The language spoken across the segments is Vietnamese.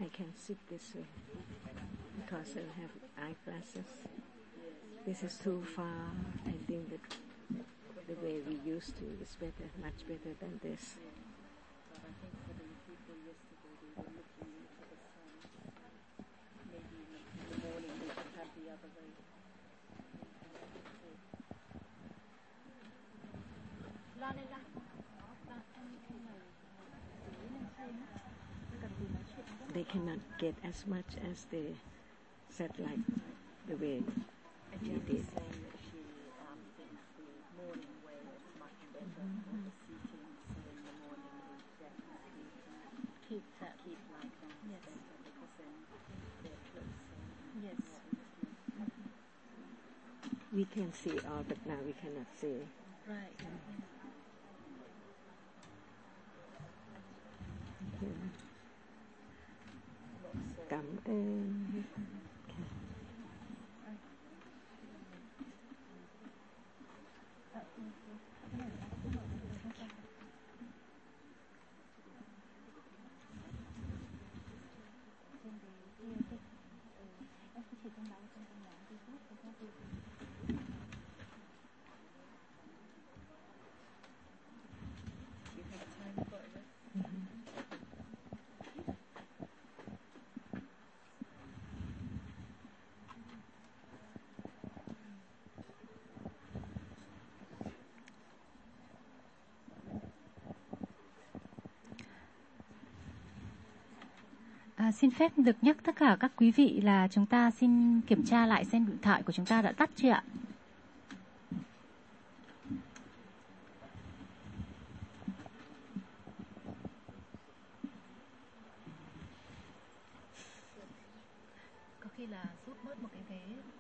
I can sit this way because I have eyeglasses. This is too far. I think that the way we used to is better, much better than this. But I think for the people yesterday, they were looking into the sun. Maybe in the morning they could have the other way. They cannot get as much as the satellite, the way we did. Saying that she thinks the morning way is much better for the seating, so in the morning we definitely keep like that. Yes. Better because then they're closer. Yes. We can see all, but now we cannot see. Right. Cảm ơn. Xin phép được nhắc tất cả các quý vị là chúng ta xin kiểm tra lại xem điện thoại của chúng ta đã tắt chưa ạ? Có khi là rút bớt một cái ghế.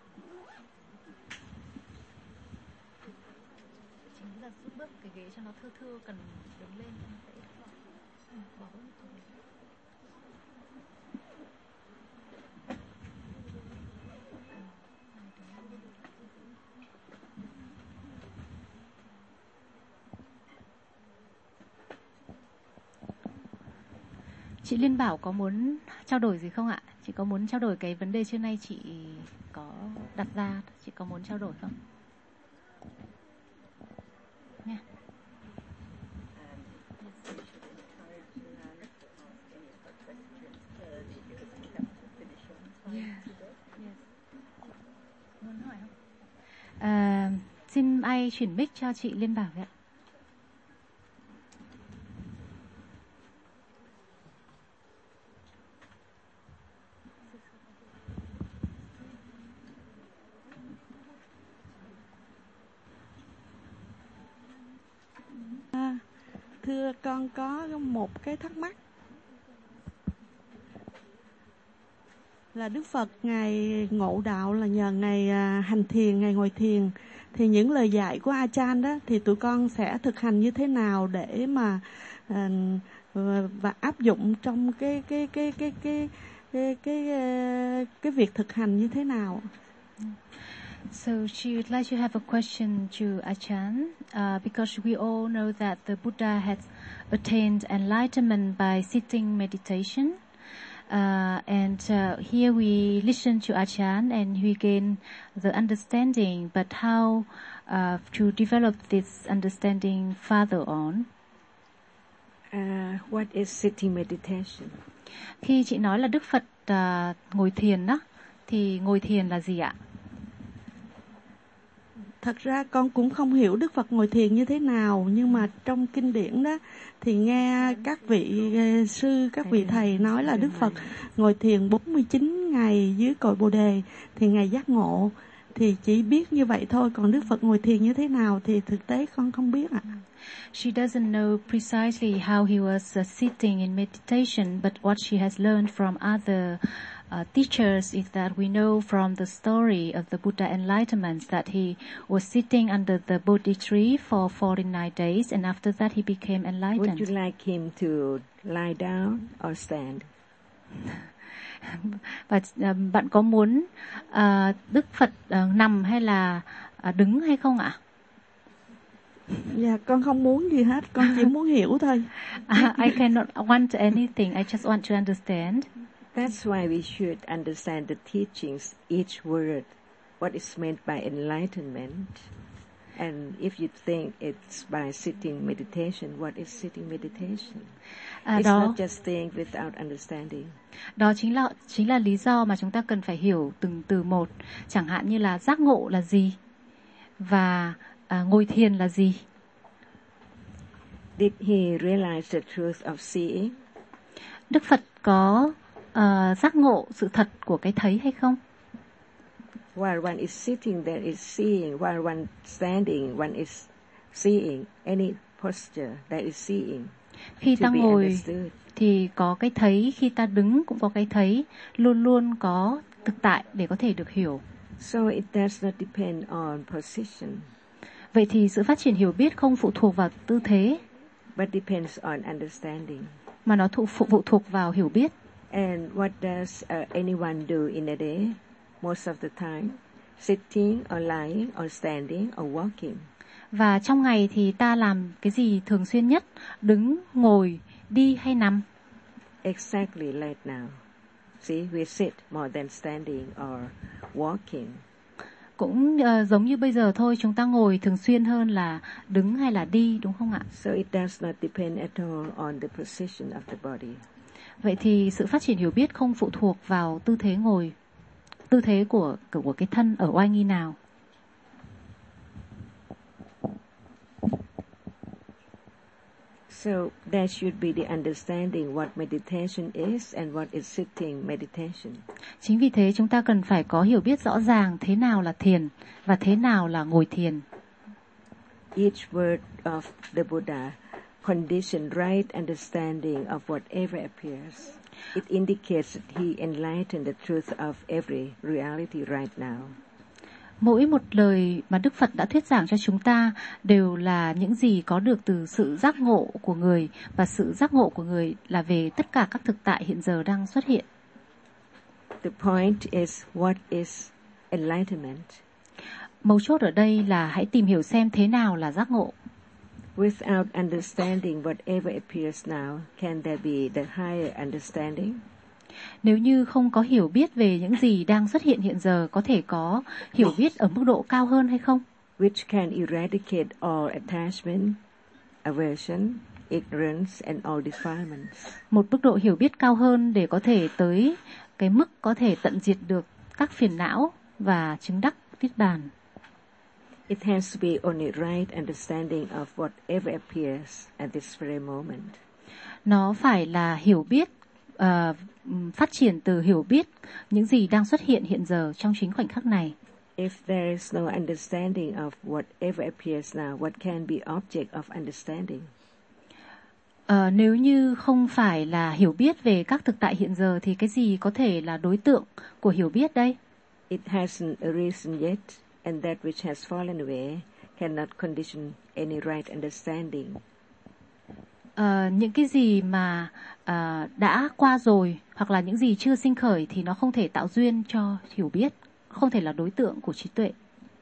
Chính là rút bớt cái ghế cho nó thưa thưa, cần đứng lên cho nó dễ. Bỏ bớt một cái ghế. Chị Liên Bảo có muốn trao đổi gì không ạ? Chị có muốn trao đổi cái vấn đề trước nay chị có đặt ra, chị có muốn trao đổi không? Nha. Muốn hỏi không? Xin ai chuyển mic cho chị Liên Bảo vậy ạ? Thưa con có một cái thắc mắc là Đức Phật Ngài ngộ đạo là nhờ Ngài hành thiền, Ngài ngồi thiền, thì những lời dạy của A Chan đó thì tụi con sẽ thực hành như thế nào để mà và áp dụng trong cái việc thực hành như thế nào? So she would like to have a question to Achan, because we all know that the Buddha has attained enlightenment by sitting meditation. Here we listen to Achan and we gain the understanding, but how to develop this understanding further on? What is sitting meditation? Khi chị nói là Đức Phật ngồi thiền đó, thì ngồi thiền là gì ạ? Thật ra con cũng không hiểu Đức Phật ngồi thiền như thế nào, nhưng mà trong kinh điển đó thì nghe các vị sư, các vị thầy nói là Đức Phật ngồi thiền 49 ngày dưới cội Bồ Đề thì Ngài giác ngộ. Thì chỉ biết như vậy thôi, còn Đức Phật ngồi thiền như thế nào thì thực tế con không biết ạ. She doesn't know precisely how he was sitting in meditation, but what she has learned from other teachers is that we know from the story of the Buddha enlightenment that he was sitting under the Bodhi tree for 49 days, and after that he became enlightened. Would you like him to lie down or stand? Và bạn có muốn Đức Phật nằm hay là đứng hay không ạ? Dạ, con không muốn gì hết, con chỉ muốn hiểu thôi. I cannot want anything, I just want to understand. That's why we should understand the teachings, each word, what is meant by enlightenment. And if you think it's by sitting meditation, what is sitting meditation? It's not just staying without understanding. Đó chính là lý do mà chúng ta cần phải hiểu từng từ một. Chẳng hạn như là giác ngộ là gì và ngồi thiền là gì. Did he realize the truth of seeing? Đức Phật có giác ngộ sự thật của cái thấy hay không? While one is sitting there is seeing, while one standing one is seeing, any posture that is seeing. Khi ta ngồi thì có cái thấy, khi ta đứng cũng có cái thấy, luôn luôn có thực tại để có thể được hiểu. So it does not depend on position. Vậy thì sự phát triển hiểu biết không phụ thuộc vào tư thế, but depends on understanding. Mà nó phụ thuộc vào hiểu biết. And what does anyone do in a day? Most of the time, sitting or lying or standing or walking. Và trong ngày thì ta làm cái gì thường xuyên nhất? Đứng, ngồi, đi hay nằm? Exactly like now. See, we sit more than standing or walking. Cũng giống như bây giờ thôi, chúng ta ngồi thường xuyên hơn là đứng hay là đi, đúng không ạ? So it does not depend at all on the position of the body. Vậy thì sự phát triển hiểu biết không phụ thuộc vào tư thế ngồi, tư thế của cái thân ở oai nghi nào. So there should be the understanding what meditation is and what is sitting meditation. Chính vì thế chúng ta cần phải có hiểu biết rõ ràng thế nào là thiền và thế nào là ngồi thiền. Each word of the Buddha conditioned right understanding of whatever appears. It indicates that he enlightened the truth of every reality right now. Mỗi một lời mà Đức Phật đã thuyết giảng cho chúng ta đều là những gì có được từ sự giác ngộ của người, và sự giác ngộ của người là về tất cả các thực tại hiện giờ đang xuất hiện. The point is what is enlightenment. Mấu chốt ở đây là hãy tìm hiểu xem thế nào là giác ngộ. Without understanding whatever appears now, can there be the higher understanding? Nếu như không có hiểu biết về những gì đang xuất hiện hiện giờ, có thể có hiểu biết ở mức độ cao hơn hay không? Which can eradicate all attachment, aversion, ignorance and all defilements. Một mức độ hiểu biết cao hơn để có thể tới cái mức có thể tận diệt được các phiền não và chứng đắc niết bàn. It has to be only right understanding of whatever appears at this very moment. Nó phải là hiểu biết, phát triển từ hiểu biết những gì đang xuất hiện hiện giờ trong chính khoảnh khắc này. If there is no understanding of whatever appears now, what can be object of understanding? Nếu như không phải là hiểu biết về các thực tại hiện giờ thì cái gì có thể là đối tượng của hiểu biết đây? It hasn't arisen yet, and that which has fallen away cannot condition any right understanding. Những cái gì mà đã qua rồi hoặc là những gì chưa sinh khởi thì nó không thể tạo duyên cho hiểu biết, không thể là đối tượng của trí tuệ.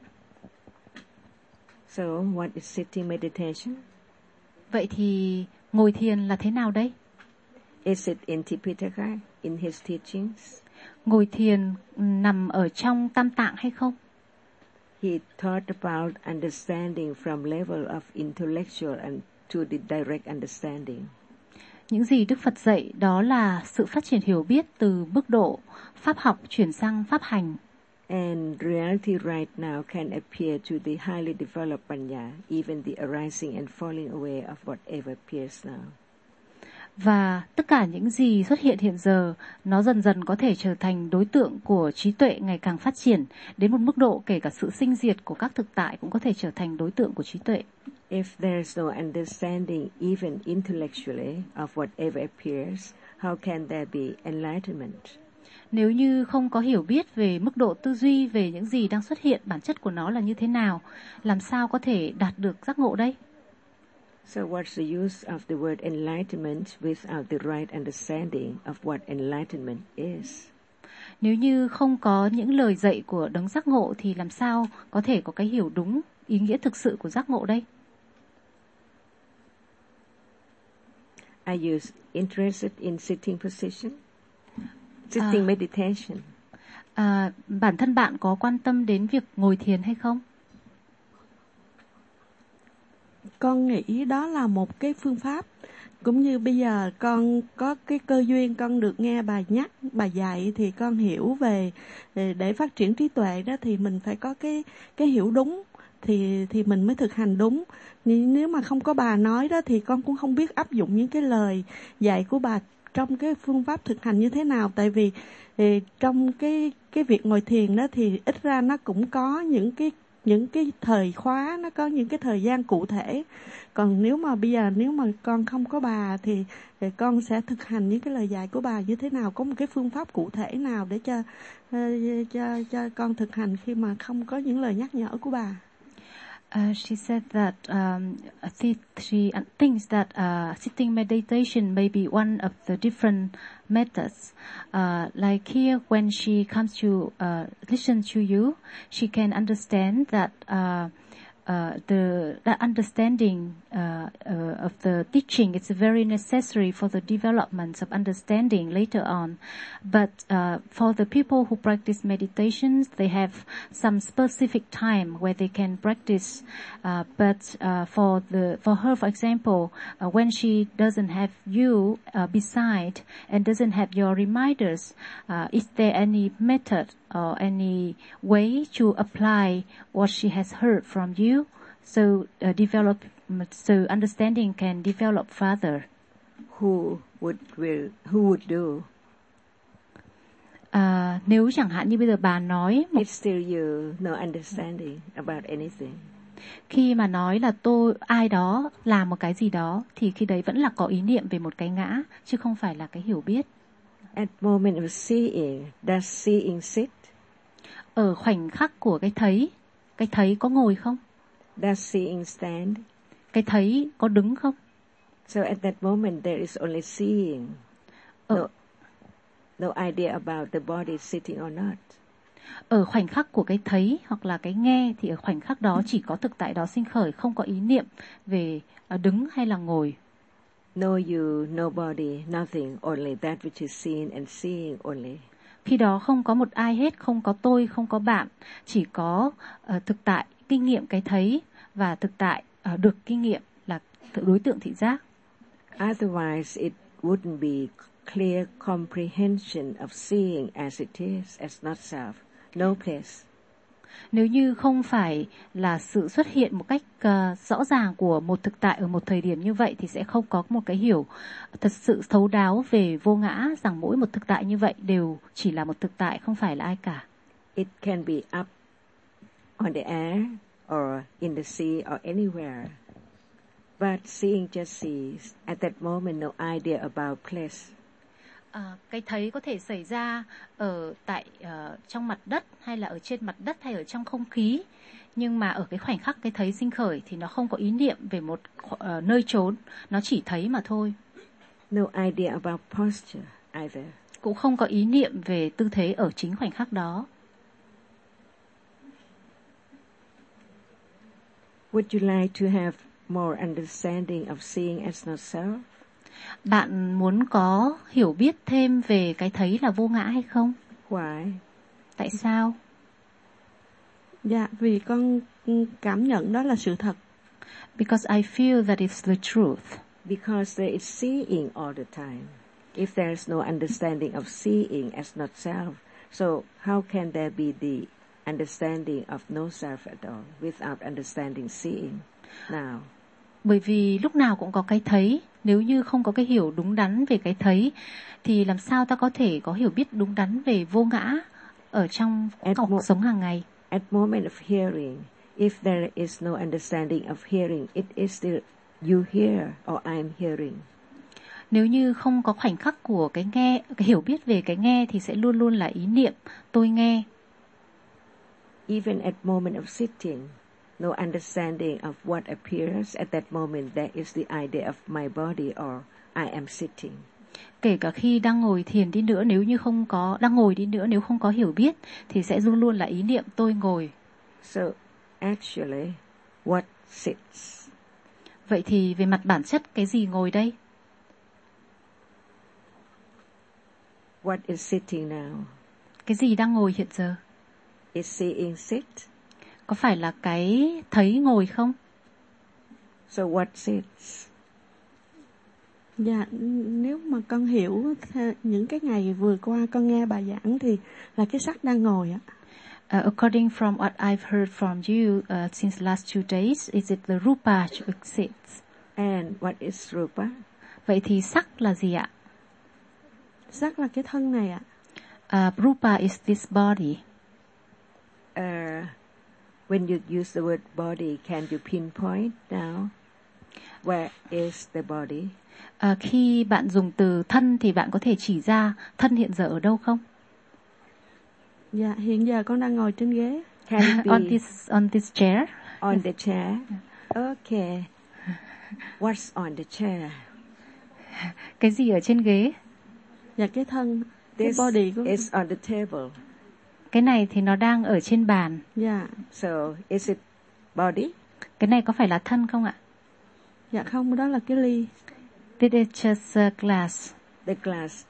So what is sitting meditation? Vậy thì ngồi thiền là thế nào đây? Is it in Tipitaka, in his teachings? Ngồi thiền nằm ở trong Tam Tạng hay không? He taught about understanding from level of intellectual and to the direct understanding. Những gì Đức Phật dạy đó là sự phát triển hiểu biết từ mức độ pháp học chuyển sang pháp hành. And reality right now can appear to the highly developed panya, even the arising and falling away of whatever appears now. Và tất cả những gì xuất hiện hiện giờ, nó dần dần có thể trở thành đối tượng của trí tuệ ngày càng phát triển, đến một mức độ kể cả sự sinh diệt của các thực tại cũng có thể trở thành đối tượng của trí tuệ. If there is no understanding even intellectually of whatever appears, how can there be enlightenment? Nếu như không có hiểu biết về mức độ tư duy về những gì đang xuất hiện, bản chất của nó là như thế nào, làm sao có thể đạt được giác ngộ đây? So what's the use of the word enlightenment without the right understanding of what enlightenment is? Nếu như không có những lời dạy của đấng giác ngộ thì làm sao có thể có cái hiểu đúng ý nghĩa thực sự của giác ngộ đây? Are you interested in sitting position? Sitting meditation. Bản thân bạn có quan tâm đến việc ngồi thiền hay không? Con nghĩ đó là một cái phương pháp. Cũng như bây giờ con có cái cơ duyên con được nghe bà nhắc, bà dạy thì con hiểu về để phát triển trí tuệ đó thì mình phải có cái hiểu đúng thì mình mới thực hành đúng. Nếu mà không có bà nói đó thì con cũng không biết áp dụng những cái lời dạy của bà trong cái phương pháp thực hành như thế nào. Tại vì trong cái việc ngồi thiền đó thì ít ra nó cũng có những cái thời khóa, nó có những cái thời gian cụ thể. Còn nếu mà bây giờ nếu mà con không có bà thì con sẽ thực hành những cái lời dạy của bà như thế nào, có một cái phương pháp cụ thể nào để cho con thực hành khi mà không có những lời nhắc nhở của bà. She said that she thinks that sitting meditation may be one of the different methods. Like here, when she comes to listen to you, she can understand that the understanding of the teaching is very necessary for the development of understanding later on. But for the people who practice meditations, they have some specific time where they can practice. But for her, for example, when she doesn't have you beside and doesn't have your reminders, is there any method or any way to apply what she has heard from you, so understanding can develop further? Who would do? Nếu chẳng hạn như bây giờ bà nói It's still you, no understanding about anything. Khi mà nói là ai đó làm một cái gì đó thì khi đấy vẫn là có ý niệm về một cái ngã chứ không phải là cái hiểu biết. At moment of seeing, does seeing sit? Ở khoảnh khắc của cái thấy có ngồi không? Does seeing stand? Cái thấy có đứng không? So at that moment there is only seeing. No idea about the body sitting or not. Ở khoảnh khắc của cái thấy hoặc là cái nghe thì ở khoảnh khắc đó chỉ có thực tại đó sinh khởi, không có ý niệm về đứng hay là ngồi. No you, no body, nothing, only that which is seen and seeing only. Khi đó không có một ai hết, không có tôi, không có bạn, chỉ có thực tại kinh nghiệm cái thấy và thực tại được kinh nghiệm là đối tượng thị giác. Otherwise it wouldn't be clear comprehension of seeing as it is, as not self. No place. Nếu như không phải là sự xuất hiện một cách rõ ràng của một thực tại ở một thời điểm như vậy thì sẽ không có một cái hiểu thật sự thấu đáo về vô ngã, rằng mỗi một thực tại như vậy đều chỉ là một thực tại, không phải là ai cả. It can be up on the air or in the sea or anywhere. But seeing just sees. At that moment no idea about place. Cái thấy có thể xảy ra ở trong mặt đất hay là ở trên mặt đất hay ở trong không khí, nhưng mà ở cái khoảnh khắc cái thấy sinh khởi thì nó không có ý niệm về một nơi trốn, nó chỉ thấy mà thôi. No idea about posture either. Cũng không có ý niệm về tư thế ở chính khoảnh khắc đó. Would you like to have more understanding of seeing as not self? Bạn muốn có hiểu biết thêm về cái thấy là vô ngã hay không? Why? Tại sao? Dạ, vì con cảm nhận đó là sự thật. Because I feel that it's the truth. Because there is seeing all the time. If there is no understanding of seeing as not self, so how can there be the understanding of no self at all without understanding seeing now? Bởi vì lúc nào cũng có cái thấy, nếu như không có cái hiểu đúng đắn về cái thấy thì làm sao ta có thể có hiểu biết đúng đắn về vô ngã ở trong cuộc sống hàng ngày. At moment of hearing, if there is no understanding of hearing, it is still you hear or I am hearing. Nếu như không có khoảnh khắc của cái nghe, cái hiểu biết về cái nghe thì sẽ luôn luôn là ý niệm tôi nghe. Even at moment of sitting, no understanding of what appears at that moment, there is the idea of my body or I am sitting. Kể cả khi đang ngồi thiền đi nữa, nếu như không có đang ngồi đi nữa, nếu không có hiểu biết thì sẽ luôn luôn là ý niệm tôi ngồi. So actually, what sits? Vậy thì về mặt bản chất cái gì ngồi đây? What is sitting now? Cái gì đang ngồi hiện giờ? Is seeing sit? Có phải là cái thấy ngồi không? So what sits? Dạ, nếu mà con hiểu những cái ngày vừa qua con nghe bà giảng thì là cái sắc đang ngồi ạ. According from what I've heard from you since last 2 days, is it the rupa which sits? And what is rupa? Vậy thì sắc là gì ạ? Sắc là cái thân này ạ. Rupa is this body. When you use the word body, can you pinpoint now? Where is the body? Khi bạn dùng từ thân thì bạn có thể chỉ ra thân hiện giờ ở đâu không? Dạ, hiện giờ con đang ngồi trên ghế. Can it be on this chair? On the chair? Okay. What's on the chair? Cái gì ở trên ghế? Dạ, cái thân, This cái body của is on the table. Cái này thì nó đang ở trên bàn. Dạ. So, is it body? Cái này có phải là thân không ạ? Dạ không, đó là cái ly. This is just a glass. The glass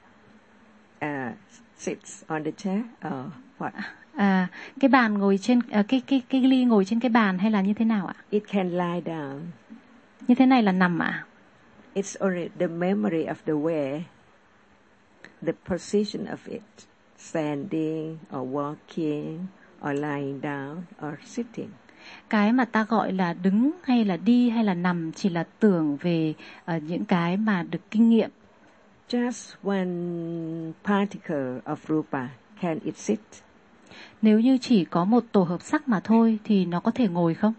sits on the chair or what? Cái bàn ngồi trên cái ly ngồi trên cái bàn hay là như thế nào ạ? It can lie down. Như thế này là nằm ạ? It's only the memory of the way, the position of it, standing or walking or lying down or sitting. Cái mà ta gọi là đứng hay là đi hay là nằm chỉ là tưởng về những cái mà được kinh nghiệm. Just one particle of rupa, can it sit? Nếu như chỉ có một tổ hợp sắc mà thôi thì nó có thể ngồi không?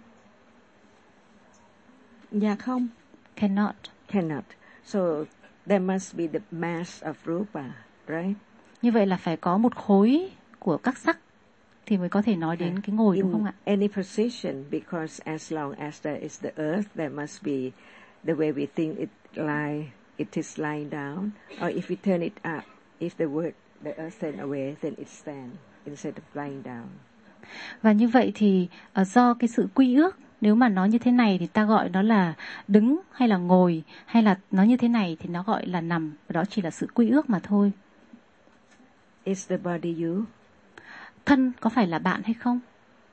Dạ không. Cannot. Cannot. So there must be the mass of rupa, right? Như vậy là phải có một khối của các sắc thì mới có thể nói đến cái ngồi, đúng không ạ? In any position, because as long as there is the earth, there must be the way we think it is lying down. Or if we turn it up, if the earth turn away, then it stands instead of lying down. Và như vậy thì do cái sự quy ước, nếu mà nó như thế này thì ta gọi nó là đứng hay là ngồi, hay là nó như thế này thì nó gọi là nằm. Và đó chỉ là sự quy ước mà thôi. Is the body you? Thân có phải là bạn hay không?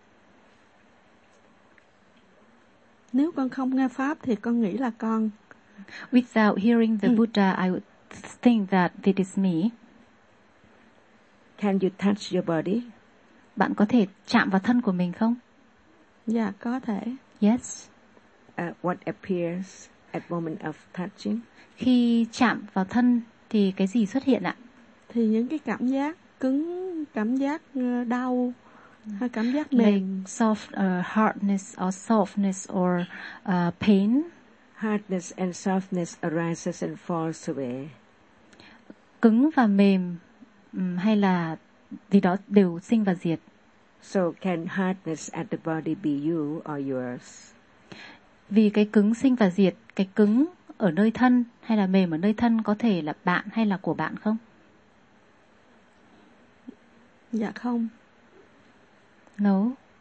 Nếu con không nghe Pháp thì con nghĩ là con. Without hearing the Buddha, I would think that this is me. Can you touch your body? Bạn có thể chạm vào thân của mình không? Dạ, có thể. Yes. What appears at moment of touching? Khi chạm vào thân thì cái gì xuất hiện ạ? Thì những cái cảm giác cứng, cảm giác đau, hay cảm giác mềm. Like soft, hardness or softness or pain. Hardness and softness arises and falls away. Cứng và mềm hay là gì đó đều sinh và diệt. So can hardness at the body be you or yours? Vì cái cứng sinh và diệt, cái cứng ở nơi thân hay là mềm ở nơi thân có thể là bạn hay là của bạn không? Dạ không. No.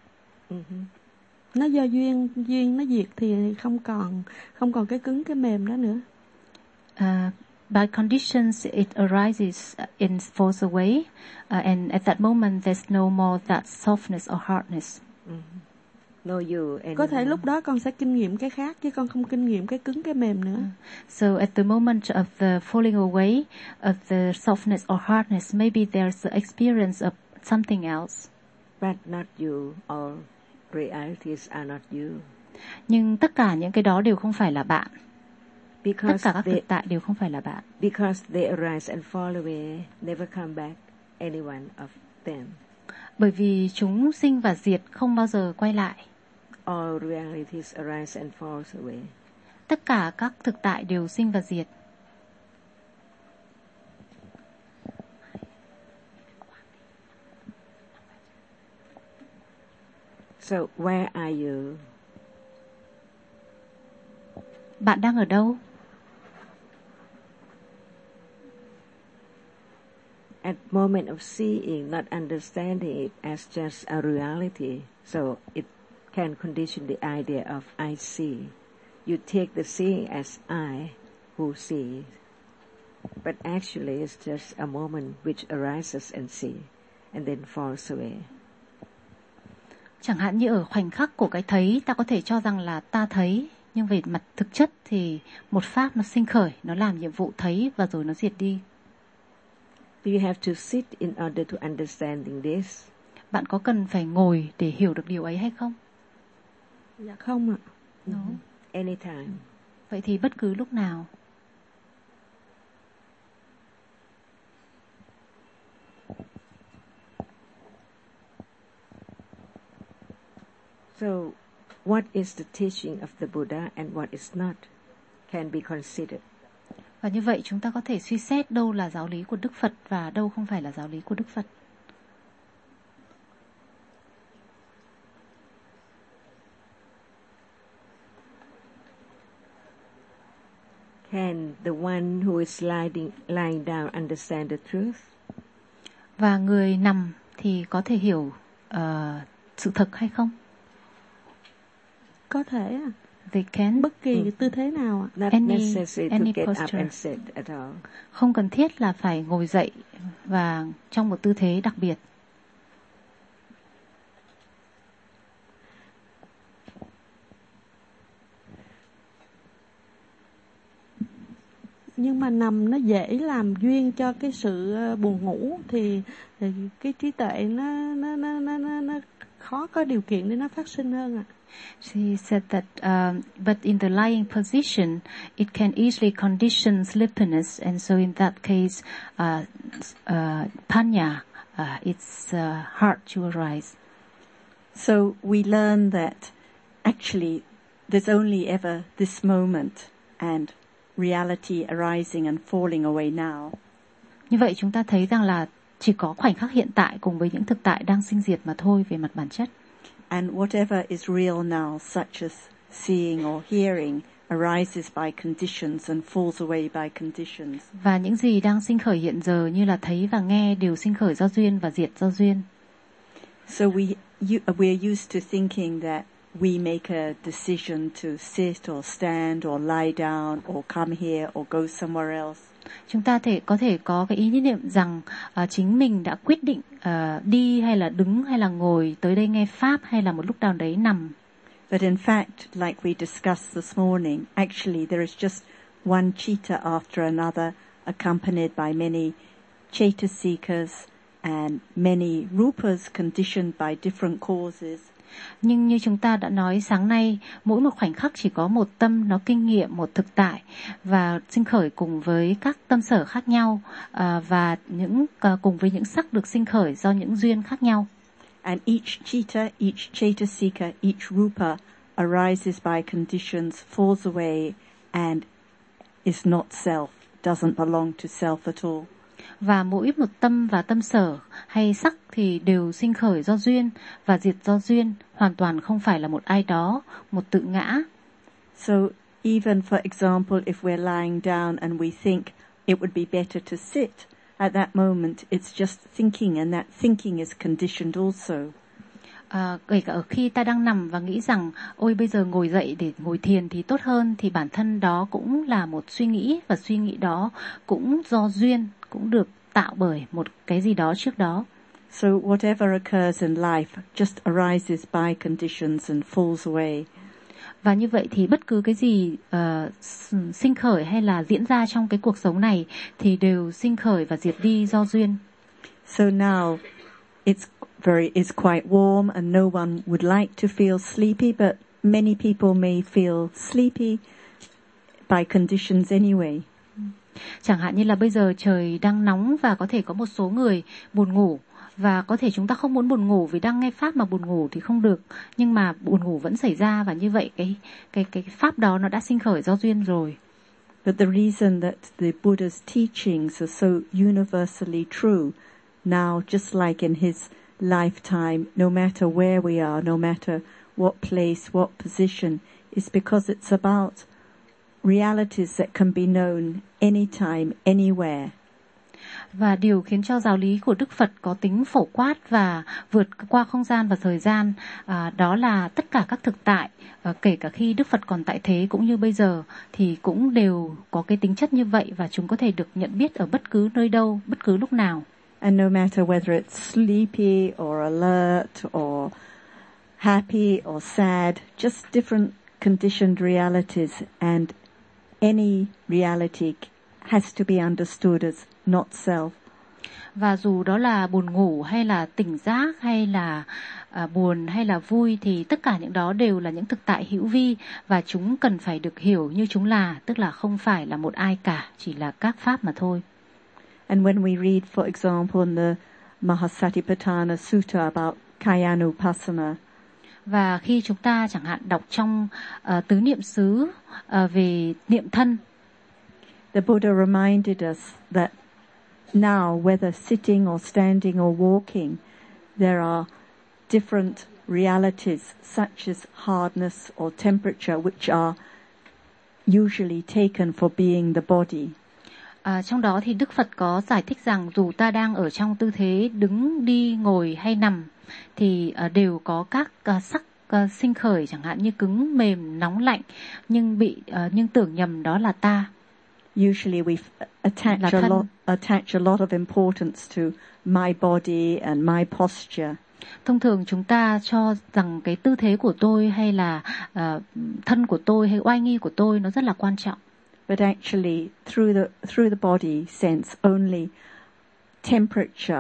Nó do duyên nó diệt thì không còn cái cứng cái mềm đó nữa. By conditions it arises and falls away, and at that moment there's no more that softness or hardness. No you anymore. Có thể lúc đó con sẽ kinh nghiệm cái khác chứ con không kinh nghiệm cái cứng cái mềm nữa. So at the moment of the falling away of the softness or hardness, maybe there's the experience of something else. But not you. All realities are not you. Nhưng tất cả những cái đó đều không phải là bạn. Because tất cả các thực tại đều không phải là bạn. Because they arise and fall away, never come back, any one of them. Bởi vì chúng sinh và diệt không bao giờ quay lại. All realities arise and falls away. Tất cả các thực tại đều sinh và diệt. So where are you? Bạn đang ở đâu? At moment of seeing, not understanding it as just a reality, so it can condition the idea of I see. You take the seeing as I who sees. but actually it's just a moment which arises and see, and then falls away. Chẳng hạn như ở khoảnh khắc của cái thấy, ta có thể cho rằng là ta thấy, nhưng về mặt thực chất thì một pháp nó sinh khởi, nó làm nhiệm vụ thấy và rồi nó diệt đi. Do you have to sit in order to understanding this? Bạn có cần phải ngồi để hiểu được điều ấy hay không? Dạ không ạ. No. Anytime. Vậy thì bất cứ lúc nào. So, what is the teaching of the Buddha and what is not can be considered. Và như vậy chúng ta có thể suy xét đâu là giáo lý của Đức Phật và đâu không phải là giáo lý của Đức Phật. Can the one who is lying down understand the truth? Và người nằm thì có thể hiểu sự thật hay không? Có thể ạ. They can. Bất kỳ tư thế nào ạ. Not necessary to get up and sit at all. Không cần thiết là phải ngồi dậy và trong một tư thế đặc biệt. Nhưng mà nằm nó dễ làm duyên cho cái sự buồn ngủ thì cái trí tuệ nó khó có điều kiện để nó phát sinh hơn ạ. She said that, but in the lying position, it can easily condition sleepiness, and so in that case, panya, it's hard to arise. So we learn that actually there's only ever this moment and reality arising and falling away now. Như vậy chúng ta thấy rằng là chỉ có khoảnh khắc hiện tại cùng với những thực tại đang sinh diệt mà thôi về mặt bản chất. And whatever is real now, such as seeing or hearing, arises by conditions and falls away by conditions. Và những gì đang sinh khởi hiện giờ như là thấy và nghe đều sinh khởi do duyên và diệt do duyên. So we're used to thinking that we make a decision to sit or stand or lie down or come here or go somewhere else. Chúng ta có thể có cái ý niệm rằng chính mình đã quyết định đi hay là đứng hay là ngồi, tới đây nghe pháp hay là một lúc nào đấy nằm. But in fact, like we discussed this morning, actually there is just one citta after another, accompanied by many Cetasikas and many rupas conditioned by different causes. Nhưng như chúng ta đã nói sáng nay, mỗi một khoảnh khắc chỉ có một tâm nó kinh nghiệm một thực tại và sinh khởi cùng với các tâm sở khác nhau, và cùng với những sắc được sinh khởi do những duyên khác nhau. And each citta, each cetasika, each rupa arises by conditions, falls away and is not self, doesn't belong to self at all. Và mỗi một tâm và tâm sở hay sắc thì đều sinh khởi do duyên và diệt do duyên, hoàn toàn không phải là một ai đó, một tự ngã. So even for example, if we're lying down and we think it would be better to sit, at that moment it's just thinking and that thinking is conditioned also. Kể cả ở khi ta đang nằm và nghĩ rằng ôi bây giờ ngồi dậy để ngồi thiền thì tốt hơn, thì bản thân đó cũng là một suy nghĩ và suy nghĩ đó cũng do duyên, cũng được tạo bởi một cái gì đó trước đó. So whatever occurs in life just arises by conditions and falls away. Và như vậy thì bất cứ cái gì sinh khởi hay là diễn ra trong cái cuộc sống này thì đều sinh khởi và diệt đi do duyên. So now it's quite warm and no one would like to feel sleepy, but many people may feel sleepy by conditions anyway. Chẳng hạn như là bây giờ trời đang nóng và có thể có một số người buồn ngủ, và có thể chúng ta không muốn buồn ngủ vì đang nghe pháp mà buồn ngủ thì không được, nhưng mà buồn ngủ vẫn xảy ra, và như vậy cái pháp đó nó đã sinh khởi do duyên rồi. But the reason that the Buddha's teachings are so universally true now, just like in his lifetime, no matter where we are, no matter what place, what position, is because it's about realities that can be known anytime, anywhere. Và điều khiến cho giáo lý của Đức Phật có tính phổ quát và vượt qua không gian và thời gian, đó là tất cả các thực tại, kể cả khi Đức Phật còn tại thế cũng như bây giờ, thì cũng đều có cái tính chất như vậy và chúng có thể được nhận biết ở bất cứ nơi đâu, bất cứ lúc nào. And no matter whether it's sleepy or alert or happy or sad, just different conditioned realities, and any reality has to be understood as not self. Và dù đó là buồn ngủ hay là tỉnh giác hay là buồn hay là vui, thì tất cả những đó đều là những thực tại hữu vi và chúng cần phải được hiểu như chúng là, tức là không phải là một ai cả, chỉ là các pháp mà thôi. And when we read, for example, in the Mahasatipatthana Sutta about Kayanupassana, và khi chúng ta chẳng hạn đọc trong tứ niệm xứ về niệm thân, the Buddha reminded us that now, whether sitting or standing or walking, there are different realities such as hardness or temperature, which are usually taken for being the body. Trong đó thì Đức Phật có giải thích rằng dù ta đang ở trong tư thế đứng, đi, ngồi hay nằm, thì đều có các sắc sinh khởi, chẳng hạn như cứng, mềm, nóng, nhưng tưởng nhầm đó là ta. Usually we attach a lot of importance to my body and my posture. Thông thường chúng ta cho rằng cái tư thế của tôi hay là thân của tôi hay oai nghi của tôi nó rất là quan trọng. But actually, through the body sense, only temperature,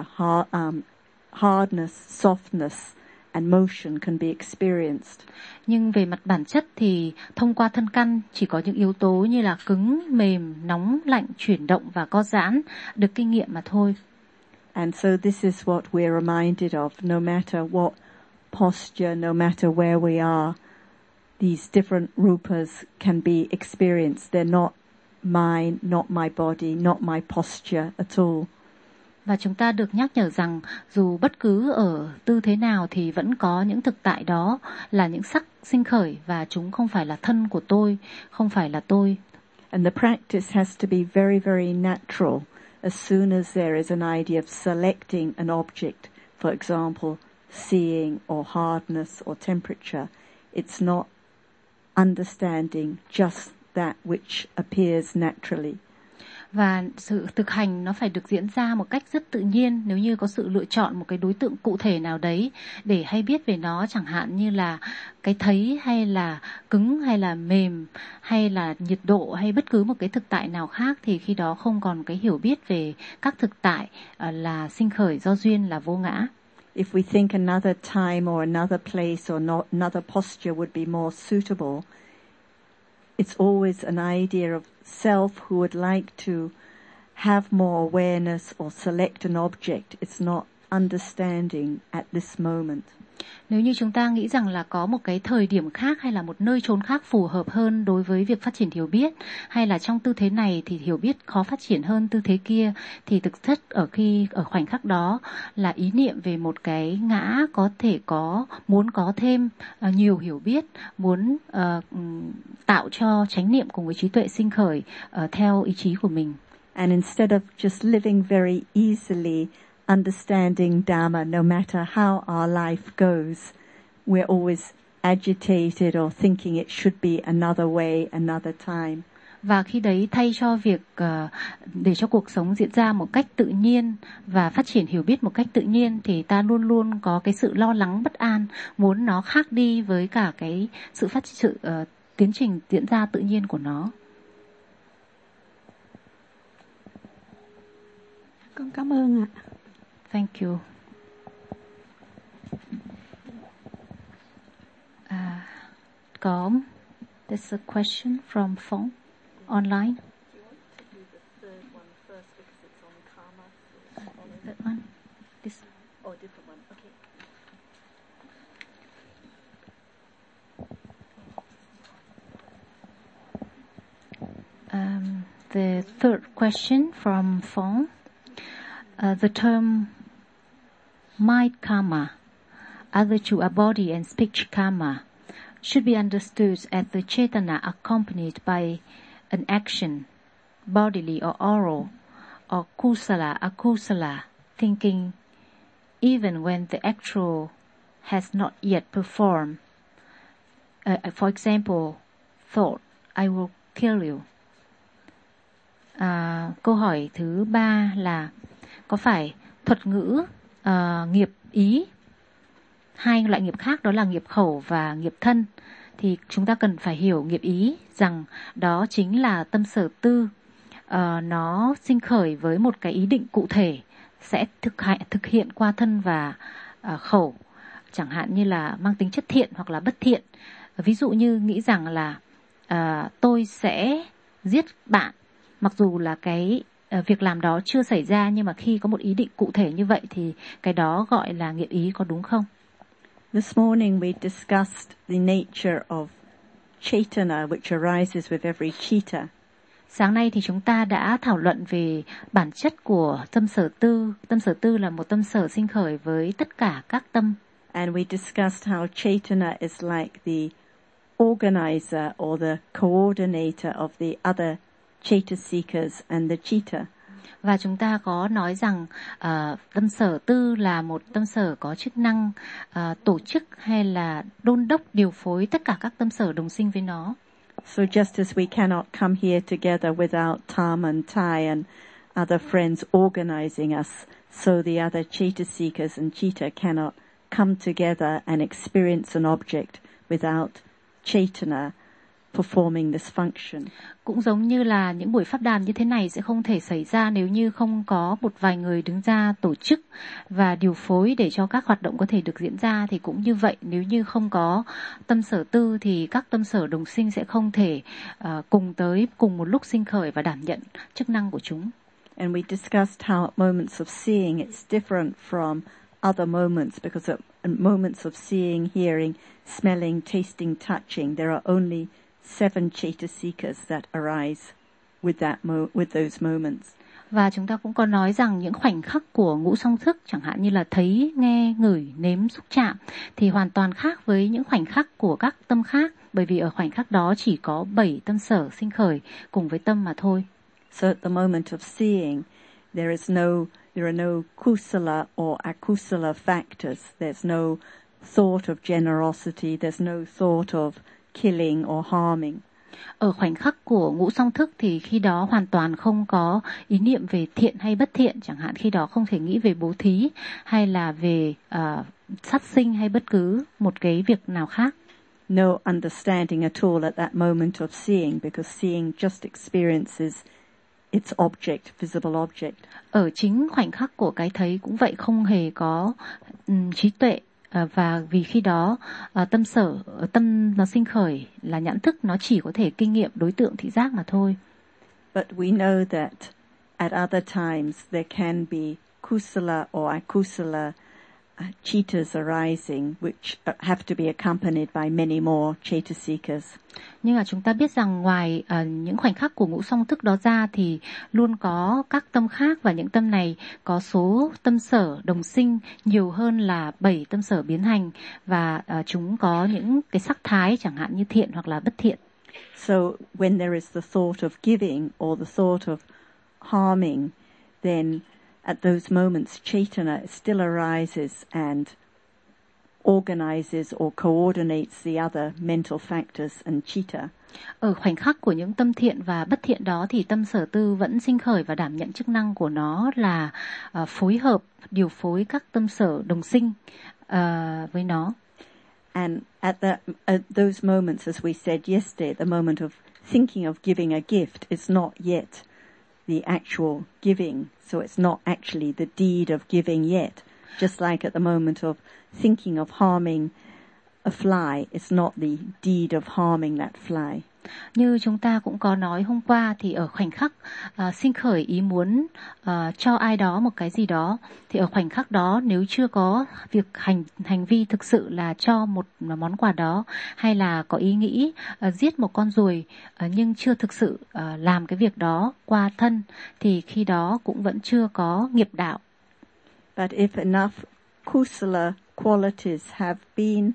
hardness, softness, and motion can be experienced. Nhưng về mặt bản chất thì thông qua thân căn chỉ có những yếu tố như là cứng, mềm, nóng, lạnh, chuyển động và co giãn được kinh nghiệm mà thôi. And so this is what we're reminded of, no matter what posture, no matter where we are, these different rupas can be experienced. They're not mine, not my body, not my posture at all. Và chúng ta được nhắc nhở rằng dù bất cứ ở tư thế nào thì vẫn có những thực tại đó là những sắc sinh khởi và chúng không phải là thân của tôi, không phải là tôi. And the practice has to be very, very natural. As soon as there is an idea of selecting an object, for example, seeing or hardness or temperature, it's not understanding just that which appears naturally. Và sự thực hành nó phải được diễn ra một cách rất tự nhiên. Nếu như có sự lựa chọn một cái đối tượng cụ thể nào đấy để hay biết về nó, chẳng hạn như là cái thấy hay là cứng hay là mềm hay là nhiệt độ hay bất cứ một cái thực tại nào khác, thì khi đó không còn cái hiểu biết về các thực tại là sinh khởi do duyên, là vô ngã. If we think another time or another place or another posture would be more suitable, it's always an idea of self who would like to have more awareness or select an object. It's not understanding at this moment. Nếu như chúng ta nghĩ rằng là có một cái thời điểm khác hay là một nơi chốn khác phù hợp hơn đối với việc phát triển hiểu biết, hay là trong tư thế này thì hiểu biết khó phát triển hơn tư thế kia, thì thực chất ở khoảnh khắc đó là ý niệm về một cái ngã có thể muốn có thêm nhiều hiểu biết, muốn tạo cho chánh niệm cùng với trí tuệ sinh khởi theo ý chí của mình. And instead of just living very easily, understanding Dhamma, no matter how our life goes, we're always agitated or thinking it should be another way, another time. Và khi đấy, thay cho việc để cho cuộc sống diễn ra một cách tự nhiên và phát triển hiểu biết một cách tự nhiên, thì ta luôn luôn có cái sự lo lắng bất an, muốn nó khác đi với cả cái sự tiến trình diễn ra tự nhiên của nó. Con cảm ơn ạ. Thank you. There's a question from phone online. Do you want to do the third one first because it's on karma? That one? This? Or a different one? Okay. The third question from phone. The term mind karma, other to a body and speech karma, should be understood as the cetana accompanied by an action, bodily or oral, or kusala, akusala thinking, even when the actual has not yet performed. For example, thought, I will kill you. Câu hỏi thứ 3 là có phải thuật ngữ, nghiệp ý, hai loại nghiệp khác đó là nghiệp khẩu và nghiệp thân, thì chúng ta cần phải hiểu nghiệp ý rằng đó chính là tâm sở tư, nó sinh khởi với một cái ý định cụ thể sẽ thực hiện qua thân và khẩu, chẳng hạn như là mang tính chất thiện hoặc là bất thiện. Ví dụ như nghĩ rằng là tôi sẽ giết bạn, mặc dù là cái việc làm đó chưa xảy ra, nhưng mà khi có một ý định cụ thể như vậy thì cái đó gọi là nghiệp ý, có đúng không? This morning we discussed the nature of Chaitana which arises with every chitta. Sáng nay thì chúng ta đã thảo luận về bản chất của tâm sở tư. Tâm sở tư là một tâm sở sinh khởi với tất cả các tâm. And we discussed how Chaitana is like the organizer or the coordinator of the other Chaitasikas and the chitta. Và chúng ta có nói rằng tâm sở tư là một tâm sở có chức năng tổ chức hay là đôn đốc điều phối tất cả các tâm sở đồng sinh với nó. So just as we cannot come here together without Tam and Tai and other friends organizing us, so the other Chaitasikas and chitta cannot come together and experience an object without Chaitana performing this function. Cũng giống như là những buổi pháp đàm như thế này sẽ không thể xảy ra nếu như không có một vài người đứng ra tổ chức và điều phối để cho các hoạt động có thể được diễn ra, thì cũng như vậy, nếu như không có tâm sở tư thì các tâm sở đồng sinh sẽ không thể cùng một lúc sinh khởi và đảm nhận chức năng của chúng. And we discussed how at moments of seeing it's different from other moments, because at moments of seeing, hearing, smelling, tasting, touching, there are only 7 Chaitasikas that arise with those moments. Và chúng ta cũng có nói rằng những khoảnh khắc của ngũ song thức, chẳng hạn như là thấy, nghe, ngửi, nếm, xúc chạm, thì hoàn toàn khác với những khoảnh khắc của các tâm khác, bởi vì ở khoảnh khắc đó chỉ có 7 tâm sở sinh khởi cùng với tâm mà thôi. So at the moment of seeing, there are no kusala or akusala factors. There's no thought of generosity. There's no thought of killing or harming. Ở khoảnh khắc của ngũ song thức thì khi đó hoàn toàn không có ý niệm về thiện hay bất thiện, chẳng hạn khi đó không thể nghĩ về bố thí hay là về sát sinh hay bất cứ một cái việc nào khác. No understanding at all at that moment of seeing, because seeing just experiences its object, visible object. Ở chính khoảnh khắc của cái thấy cũng vậy, không hề có trí tuệ, và vì khi đó tâm nó sinh khởi là nhãn thức, nó chỉ có thể kinh nghiệm đối tượng thị giác mà thôi. But we know that at other times there can be kusala or akusala chittas arising, which have to be accompanied by many more chaitasikas. Nhưng mà chúng ta biết rằng ngoài những khoảnh khắc của ngũ song thức đó ra thì luôn có các tâm khác, và những tâm này có số tâm sở đồng sinh nhiều hơn là 7 tâm sở biến hành, và chúng có những cái sắc thái chẳng hạn như thiện hoặc là bất thiện. So when there is the thought of giving or the thought of harming, then at those moments Chaitana still arises and organizes or coordinates the other mental factors and chitta. Ở khoảnh khắc của những tâm thiện và bất thiện đó thì tâm sở tư vẫn sinh khởi và đảm nhận chức năng của nó là phối hợp, điều phối các tâm sở đồng sinh với nó. And at those moments, as we said yesterday, the moment of thinking of giving a gift is not yet the actual giving, so it's not actually the deed of giving yet. Just like at the moment of thinking of harming a fly, it's not the deed of harming that fly. Như chúng ta cũng có nói hôm qua, thì ở khoảnh khắc sinh khởi ý muốn cho ai đó một cái gì đó, thì ở khoảnh khắc đó nếu chưa có việc hành vi thực sự là cho một món quà đó, hay là có ý nghĩ giết một con ruồi nhưng chưa thực sự làm cái việc đó qua thân, thì khi đó cũng vẫn chưa có nghiệp đạo. But if enough kusala qualities have been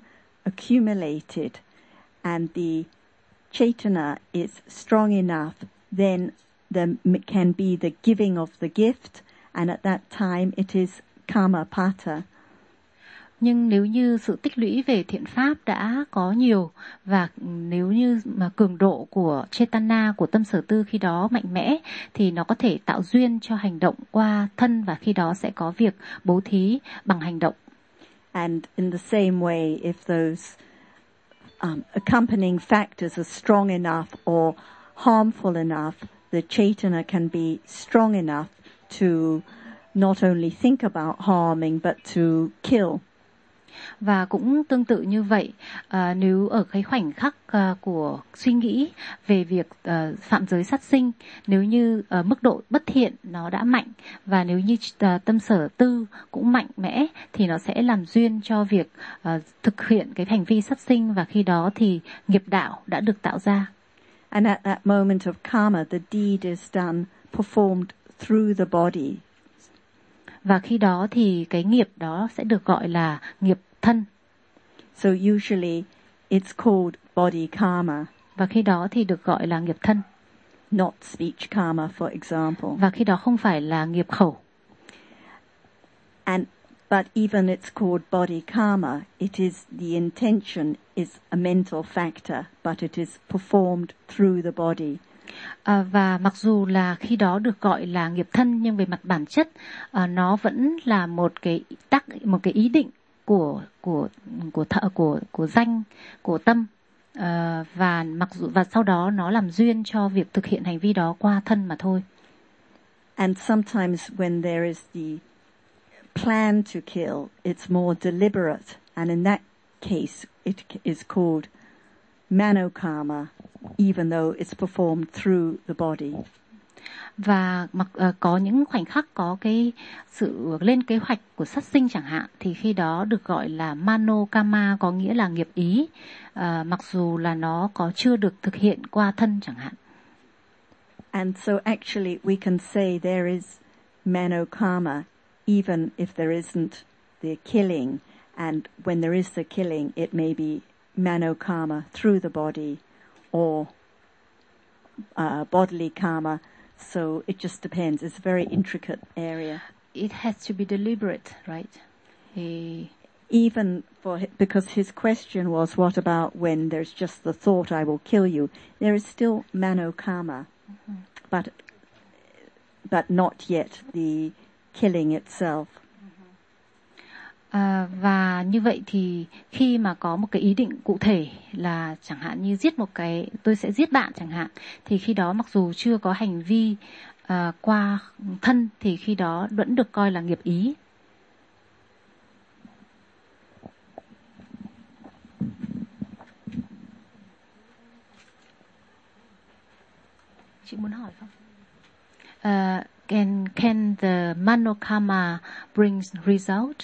accumulated and the Chaitana is strong enough, then there can be the giving of the gift, and at that time it is karma pata. Nhưng nếu như sự tích lũy về thiện pháp đã có nhiều và nếu như mà cường độ của Chetana, của tâm sở tư khi đó mạnh mẽ thì nó có thể tạo duyên cho hành động qua thân và khi đó sẽ có việc bố thí bằng hành động. And in the same way, if those accompanying factors are strong enough or harmful enough, the Chetana can be strong enough to not only think about harming but to kill. Và cũng tương tự như vậy, nếu ở cái khoảnh khắc của suy nghĩ về việc phạm giới sát sinh, nếu như mức độ bất thiện nó đã mạnh và nếu như tâm sở tư cũng mạnh mẽ thì nó sẽ làm duyên cho việc thực hiện cái hành vi sát sinh và khi đó thì nghiệp đạo đã được tạo ra. And at that moment of karma, the deed is done, performed through the body. Và khi đó thì cái nghiệp đó sẽ được gọi là nghiệp thân. So usually it's called body karma. Và khi đó thì được gọi là nghiệp thân. Not speech karma, for example. Và khi đó không phải là nghiệp khẩu. But even it's called body karma, it is the intention is a mental factor, but it is performed through the body. Và mặc dù là khi đó được gọi là nghiệp thân nhưng về mặt bản chất nó vẫn là một cái ý định của danh, của tâm, và sau đó nó làm duyên cho việc thực hiện hành vi đó qua thân mà thôi. And sometimes when there is the plan to kill, it's more deliberate, and in that case it is called manokarma, even though it's performed through the body. Và có những khoảnh khắc có cái sự lên kế hoạch của sát sinh chẳng hạn thì khi đó được gọi là manokarma, có nghĩa là nghiệp ý, mặc dù là nó chưa được thực hiện qua thân chẳng hạn. And so actually we can say there is manokarma even if there isn't the killing, and when there is the killing it may be manokarma through the body or bodily karma. So it just depends. It's a very intricate area. It has to be deliberate, right? Even because his question was, what about when there's just the thought, I will kill you? There is still manokarma, but not yet the killing itself. Và như vậy thì khi mà có một cái ý định cụ thể là chẳng hạn như tôi sẽ giết bạn chẳng hạn, thì khi đó mặc dù chưa có hành vi qua thân thì khi đó vẫn được coi là nghiệp ý. Chị muốn hỏi không? Can the manokarma brings result?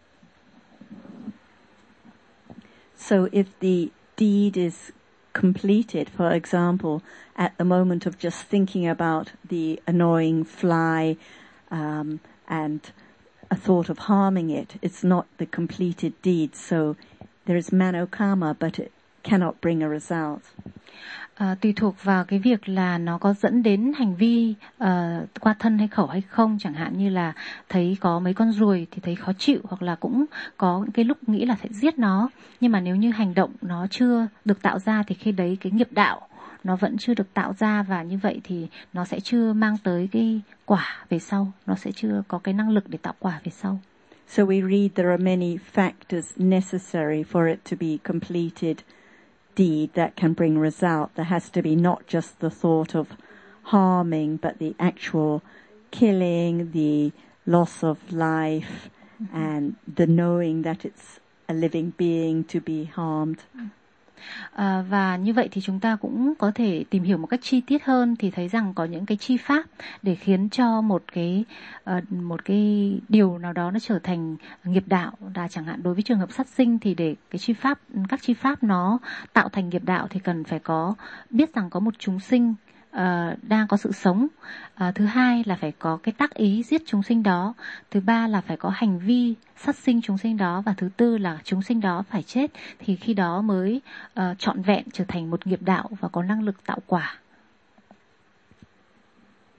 So if the deed is completed, for example, at the moment of just thinking about the annoying fly and a thought of harming it, it's not the completed deed. So there is manokarma, but it cannot bring a result. Tùy thuộc vào cái việc là nó có dẫn đến hành vi qua thân hay khẩu hay không, chẳng hạn như là thấy có mấy con ruồi thì thấy khó chịu, hoặc là cũng có những cái lúc nghĩ là phải giết nó, nhưng mà nếu như hành động nó chưa được tạo ra thì khi đấy cái nghiệp đạo nó vẫn chưa được tạo ra, và như vậy thì nó sẽ chưa mang tới cái quả về sau, nó sẽ chưa có cái năng lực để tạo quả về sau. So we read there are many factors necessary for it to be completed deed that can bring result. There has to be not just the thought of harming, but the actual killing, the loss of life, and the knowing that it's a living being to be harmed. Và như vậy thì chúng ta cũng có thể tìm hiểu một cách chi tiết hơn, thì thấy rằng có những cái chi pháp để khiến cho một cái điều nào đó nó trở thành nghiệp đạo. Là chẳng hạn đối với trường hợp sát sinh thì để các chi pháp nó tạo thành nghiệp đạo thì cần phải biết rằng có một chúng sinh đang có sự sống. Thứ hai là phải có cái tác ý giết chúng sinh đó. Thứ ba là phải có hành vi sát sinh chúng sinh đó. Và thứ tư là chúng sinh đó phải chết, thì khi đó mới trọn vẹn trở thành một nghiệp đạo và có năng lực tạo quả.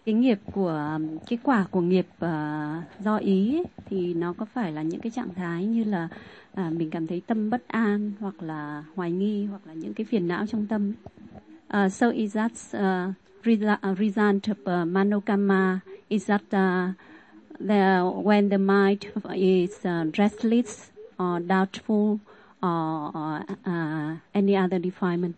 cái nghiệp của cái quả của nghiệp do ý ấy, thì nó có phải là những cái trạng thái như là mình cảm thấy tâm bất an hoặc là hoài nghi hoặc là những cái phiền não trong tâm ấy. So is that result of manokamma? Is that when the mind is restless or doubtful or any other defilement?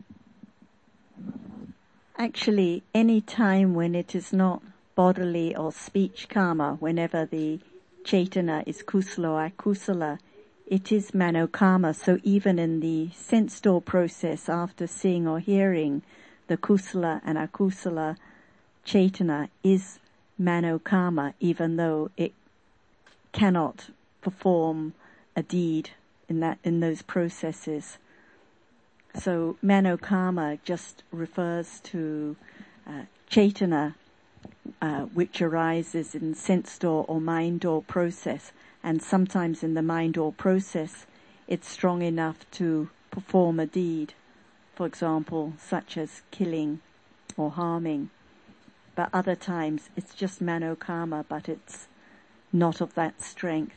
Actually, any time when it is not bodily or speech karma, whenever the cetana is kusala or akusala, it is manokarma. So even in the sense door process after seeing or hearing, the kusala and akusala cetana is manokarma, even though it cannot perform a deed in those processes. So manokarma just refers to cetana, which arises in sense door or mind door process, and sometimes in the mind door process it's strong enough to perform a deed, for example, such as killing or harming. But other times it's just manokarma, but it's not of that strength.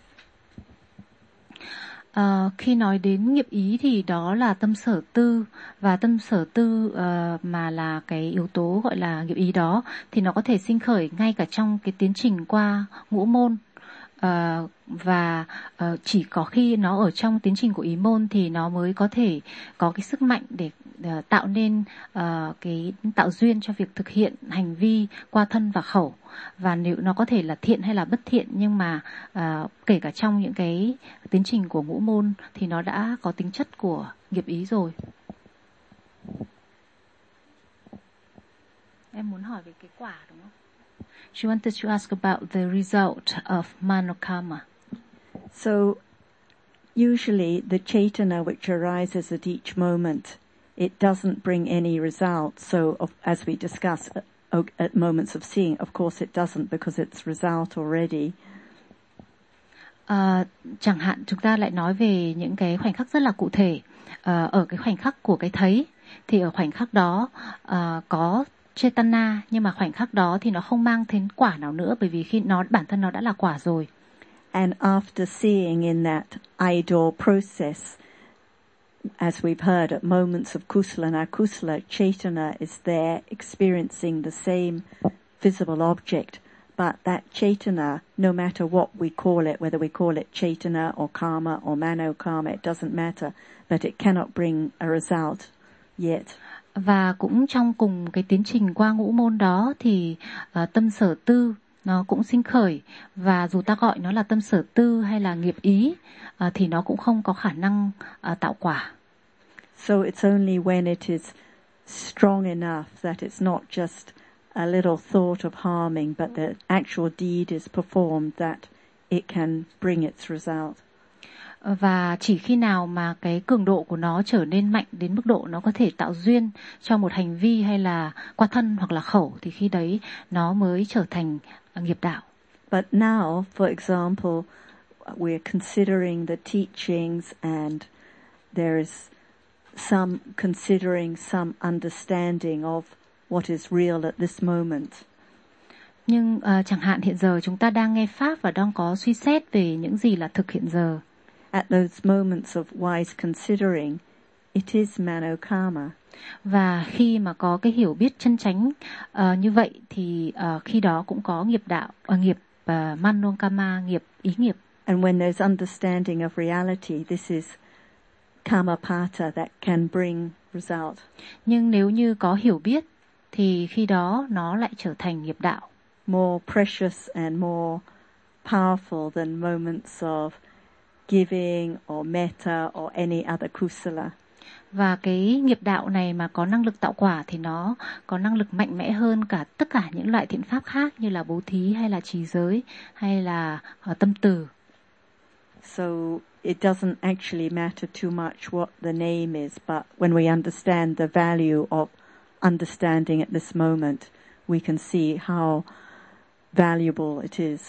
Khi nói đến nghiệp ý thì đó là tâm sở tư, và tâm sở tư mà là cái yếu tố gọi là nghiệp ý đó thì nó có thể sinh khởi ngay cả trong cái tiến trình qua ngũ môn, và chỉ có khi nó ở trong tiến trình của ý môn thì nó mới có thể có cái sức mạnh để tạo nên cái tạo duyên cho việc thực hiện hành vi qua thân và khẩu. Và nếu nó có thể là thiện hay là bất thiện, nhưng mà kể cả trong những cái tiến trình của ngũ môn thì nó đã có tính chất của nghiệp ý rồi. Em muốn hỏi về cái quả đúng không? She wanted to ask about the result of manokarma. So usually the cetana which arises at each moment, it doesn't bring any result. So as we discussed at moments of seeing, of course it doesn't, because it's result already. Chẳng hạn chúng ta lại nói về những cái khoảnh khắc rất là cụ thể. Ở cái khoảnh khắc của cái thấy thì ở khoảnh khắc đó có cetana, nhưng mà khoảnh khắc đó thì nó không mang đến quả nào nữa, bởi vì khi nó bản thân nó đã là quả rồi. And after seeing in that idol process, as we've heard, at moments of kusala and akusala, cetana is there experiencing the same visible object, but that cetana, no matter what we call it, whether we call it cetana or karma or manokarma, it doesn't matter, but it cannot bring a result yet. Và cũng trong cùng cái tiến trình qua ngũ môn đó thì tâm sở tư nó cũng sinh khởi, và dù ta gọi nó là tâm sở tư hay là nghiệp ý thì nó cũng không có khả năng tạo quả. So it's only when it is strong enough that it's not just a little thought of harming, but the actual deed is performed that it can bring its result. Và chỉ khi nào mà cái cường độ của nó trở nên mạnh đến mức độ nó có thể tạo duyên cho một hành vi hay là qua thân hoặc là khẩu, thì khi đấy nó mới trở thành nghiệp đạo. But now, for example, we're considering the teachings, and there is some considering some understanding of what is real at this moment. Nhưng chẳng hạn hiện giờ chúng ta đang nghe pháp và đang có suy xét về những gì là thực hiện giờ. At those moments of wise considering, it is manokarma. Và khi mà có cái hiểu biết chân chánh như vậy thì khi đó cũng có nghiệp đạo, nghiệp manokarma, nghiệp ý nghiệp. And when there's understanding of reality, this is karmapata that can bring result. Nhưng nếu như có hiểu biết thì khi đó nó lại trở thành nghiệp đạo. More precious and more powerful than moments of giving or metta or any other kusala. Và cái nghiệp đạo này mà có năng lực tạo quả thì nó có năng lực mạnh mẽ hơn cả tất cả những loại thiện pháp khác, như là bố thí hay là trì giới hay là tâm từ. So it doesn't actually matter too much what the name is, but when we understand the value of understanding at this moment, we can see how valuable it is.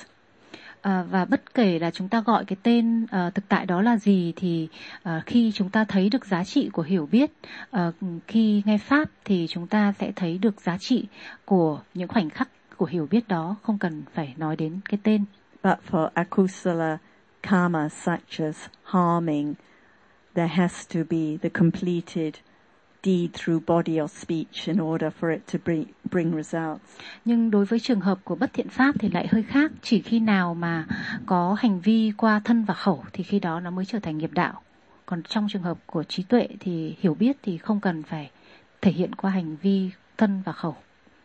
Và bất kể là chúng ta gọi cái tên thực tại đó là gì thì khi chúng ta thấy được giá trị của hiểu biết, khi nghe pháp thì chúng ta sẽ thấy được giá trị của những khoảnh khắc của hiểu biết đó, không cần phải nói đến cái tên. But for akusala karma such as harming, there has to be the completed deed through body or speech in order for it to bring results. Nhưng đối với trường hợp của bất thiện pháp thì lại hơi khác. Chỉ khi nào mà có hành vi qua thân và khẩu thì khi đó nó mới trở thành nghiệp đạo. Còn trong trường hợp của trí tuệ thì hiểu biết thì không cần phải thể hiện qua hành vi thân và khẩu.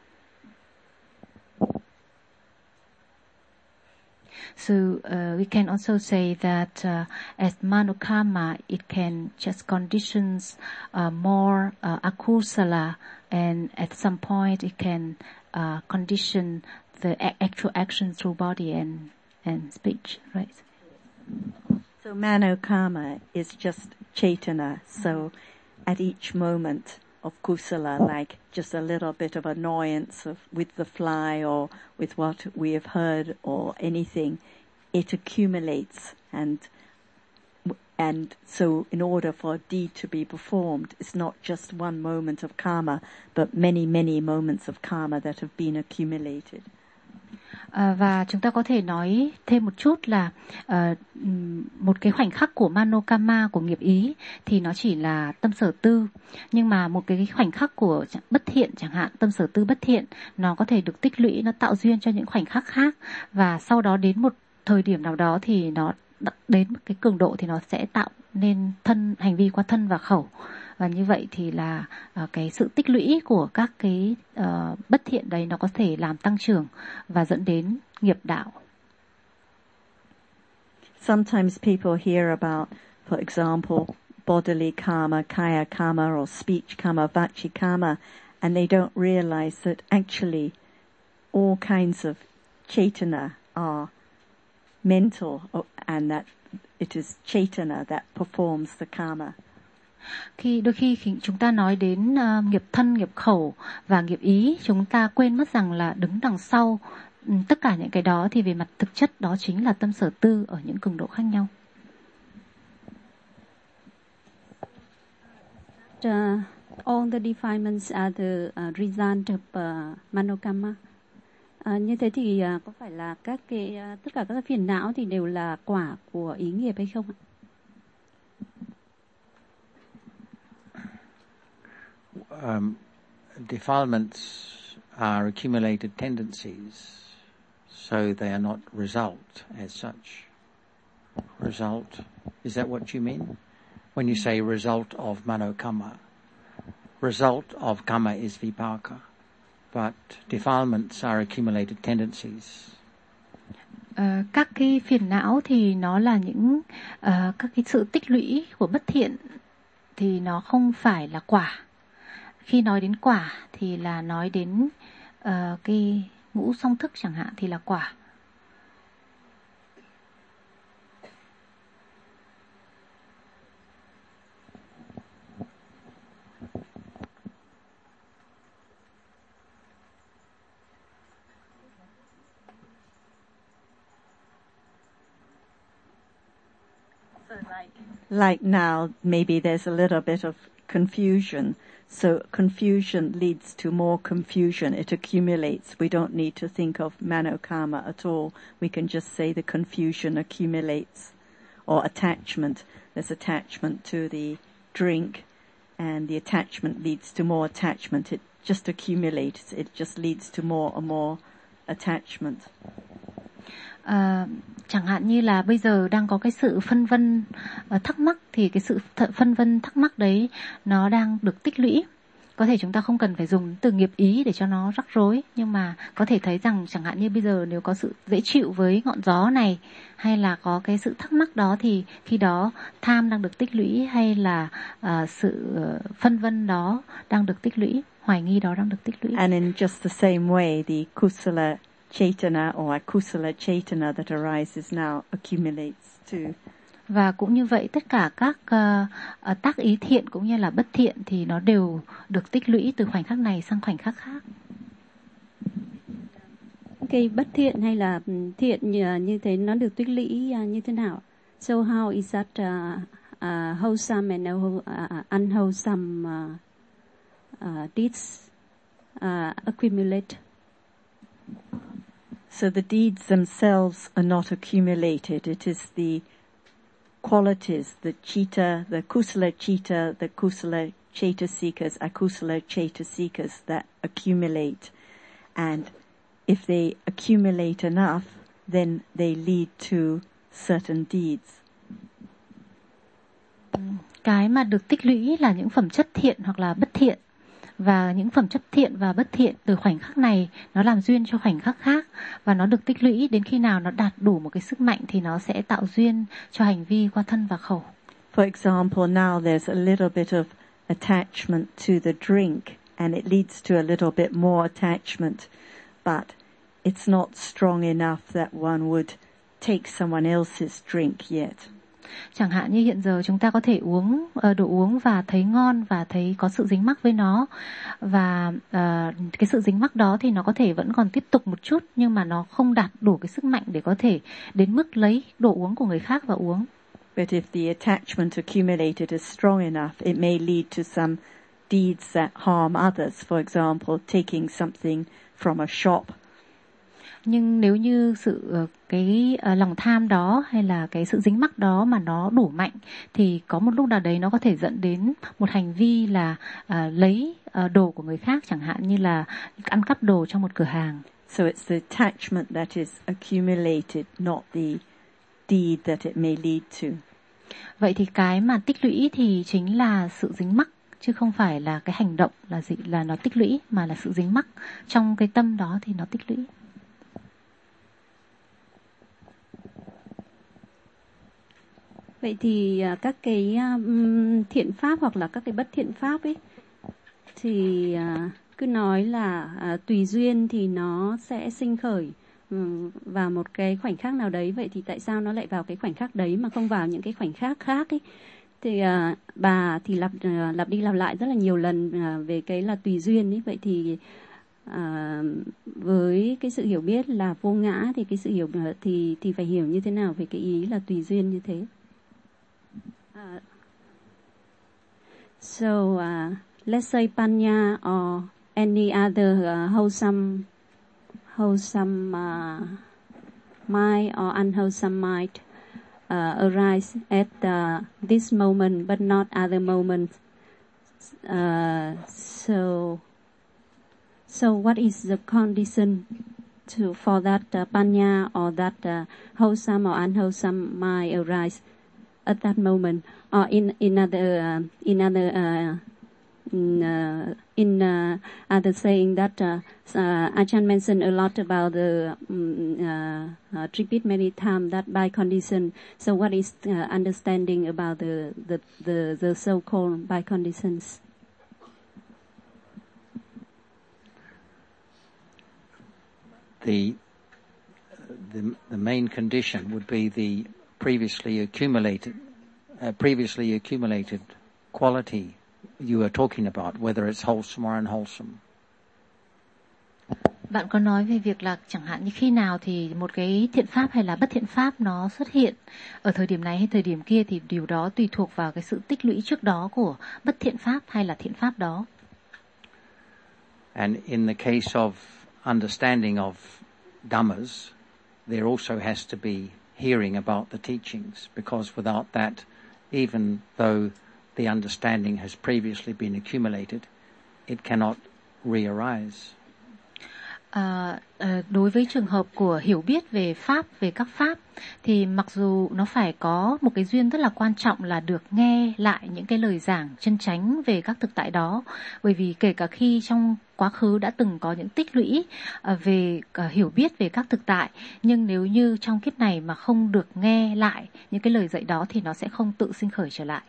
So we can also say that as manokarma, it can just conditions more akusala, and at some point it can condition the actual action through body and speech, right? So manokarma is just chaitana. So at each moment of kusala, like just a little bit of annoyance with the fly or with what we have heard or anything, it accumulates, and so in order for a deed to be performed, it's not just one moment of karma, but many moments of karma that have been accumulated. Và chúng ta có thể nói thêm một chút là một cái khoảnh khắc của manokarma, của nghiệp ý, thì nó chỉ là tâm sở tư. Nhưng mà một cái khoảnh khắc của bất thiện chẳng hạn, tâm sở tư bất thiện, nó có thể được tích lũy, nó tạo duyên cho những khoảnh khắc khác. Và sau đó đến một thời điểm nào đó thì nó đến một cái cường độ thì nó sẽ tạo nên hành vi qua thân và khẩu. Và như vậy thì là cái sự tích lũy của các cái bất thiện đấy nó có thể làm tăng trưởng và dẫn đến nghiệp đạo. Sometimes people hear about, for example, bodily karma, kaya karma, or speech karma, vachi karma, and they don't realize that actually all kinds of chaitana are mental, and that it is chaitana that performs the karma. Đôi khi chúng ta nói đến nghiệp thân, nghiệp khẩu và nghiệp ý, chúng ta quên mất rằng là đứng đằng sau tất cả những cái đó thì về mặt thực chất đó chính là tâm sở tư ở những cường độ khác nhau. All the defilements are the result of manokarma. Như thế thì có phải là tất cả các phiền não thì đều là quả của ý nghiệp hay không ạ? Defilements are accumulated tendencies, so they are not result as such. Result, is that what you mean? When you say result of manokarma, result of karma is vipaka, but defilements are accumulated tendencies. Các cái phiền não thì nó là những các cái sự tích lũy của bất thiện, thì nó không phải là quả. Khi nói đến quả thì là nói đến cái ngũ song thức chẳng hạn thì là quả. Like now, maybe there's a little bit of confusion. So confusion leads to more confusion. It accumulates. We don't need to think of manokarma at all. We can just say the confusion accumulates. Or attachment. There's attachment to the drink, and the attachment leads to more attachment. It just accumulates. It just leads to more and more attachment. Chẳng hạn như là bây giờ đang có cái sự phân vân thắc mắc, thì cái sự phân vân thắc mắc đấy nó đang được tích lũy. Có thể chúng ta không cần phải dùng từ nghiệp ý để cho nó rắc rối, nhưng mà có thể thấy rằng chẳng hạn như bây giờ nếu có sự dễ chịu với ngọn gió này, hay là có cái sự thắc mắc đó, thì khi đó tham đang được tích lũy, hay là sự phân vân đó đang được tích lũy, hoài nghi đó đang được tích lũy. And in just the same way, the kusala chaitana or akusala chaitana that arises now accumulates too. Và cũng như vậy, tất cả các tác ý thiện cũng như là bất thiện thì nó đều được tích lũy từ khoảnh khắc này sang khoảnh khắc khác. Cái bất thiện hay là thiện như thế nó được tích lũy như thế nào? So how is that wholesome and unwholesome deeds accumulate? So the deeds themselves are not accumulated. It is the qualities, the chitta, the kusala chitta, the kusala chaitasikas, akusala chaitasikas that accumulate. And if they accumulate enough, then they lead to certain deeds. Cái mà được tích lũy là những phẩm chất thiện hoặc là bất thiện. Và những phẩm chất thiện và bất thiện từ khoảnh khắc này nó làm duyên cho khoảnh khắc khác. Và nó được tích lũy đến khi nào nó đạt đủ một cái sức mạnh thì nó sẽ tạo duyên cho hành vi qua thân và khẩu. For example, now there's a little bit of attachment to the drink and it leads to a little bit more attachment. But it's not strong enough that one would take someone else's drink yet. Chẳng hạn như hiện giờ chúng ta có thể uống đồ uống và thấy ngon và thấy có sự dính mắc với nó. Và cái sự dính mắc đó thì nó có thể vẫn còn tiếp tục một chút, nhưng mà nó không đạt đủ cái sức mạnh để có thể đến mức lấy đồ uống của người khác và uống. But if the attachment accumulated is strong enough, it may lead to some deeds that harm others. For example, taking something from a shop. Nhưng nếu như cái lòng tham đó hay là cái sự dính mắc đó mà nó đủ mạnh thì có một lúc nào đấy nó có thể dẫn đến một hành vi là lấy đồ của người khác, chẳng hạn như là ăn cắp đồ trong một cửa hàng. So it's the attachment that is accumulated, not the deed that it may lead to. Vậy thì cái mà tích lũy thì chính là sự dính mắc, chứ không phải là cái hành động là nó tích lũy, mà là sự dính mắc trong cái tâm đó thì nó tích lũy. Vậy thì các cái thiện pháp hoặc là các cái bất thiện pháp ấy thì cứ nói là tùy duyên thì nó sẽ sinh khởi vào một cái khoảnh khắc nào đấy. Vậy thì tại sao nó lại vào cái khoảnh khắc đấy mà không vào những cái khoảnh khắc khác ấy? Thì bà thì lặp đi lặp lại rất là nhiều lần về cái là tùy duyên ấy. Vậy thì với cái sự hiểu biết là vô ngã thì cái sự hiểu thì phải hiểu như thế nào về cái ý là tùy duyên như thế? So let's say panya or any other wholesome mind or unwholesome mind arise at this moment, but not other moments. So what is the condition for that panya or that wholesome or unwholesome mind arise at that moment, or in other saying that Ajahn mentioned a lot about the repeat many times that by condition. So what is understanding about the so-called by conditions? The main condition would be the previously accumulated quality you are talking about, whether it's wholesome or unwholesome. Bạn có nói về việc là chẳng hạn như khi nào thì một cái thiện pháp hay là bất thiện pháp nó xuất hiện ở thời điểm này hay thời điểm kia, thì điều đó tùy thuộc vào cái sự tích lũy trước đó của bất thiện pháp hay là thiện pháp đó. And in the case of understanding of dhammas, there also has to be hearing about the teachings, because without that, even though the understanding has previously been accumulated, it cannot re-arise. Đối với trường hợp của hiểu biết về pháp, về các pháp, thì mặc dù nó phải có một cái duyên rất là quan trọng là được nghe lại những cái lời giảng chân chánh về các thực tại đó, bởi vì kể cả khi trong quá khứ đã từng có những tích lũy về hiểu biết về các thực tại, nhưng nếu như trong kiếp này mà không được nghe lại những cái lời dạy đó thì nó sẽ không tự sinh khởi trở lại.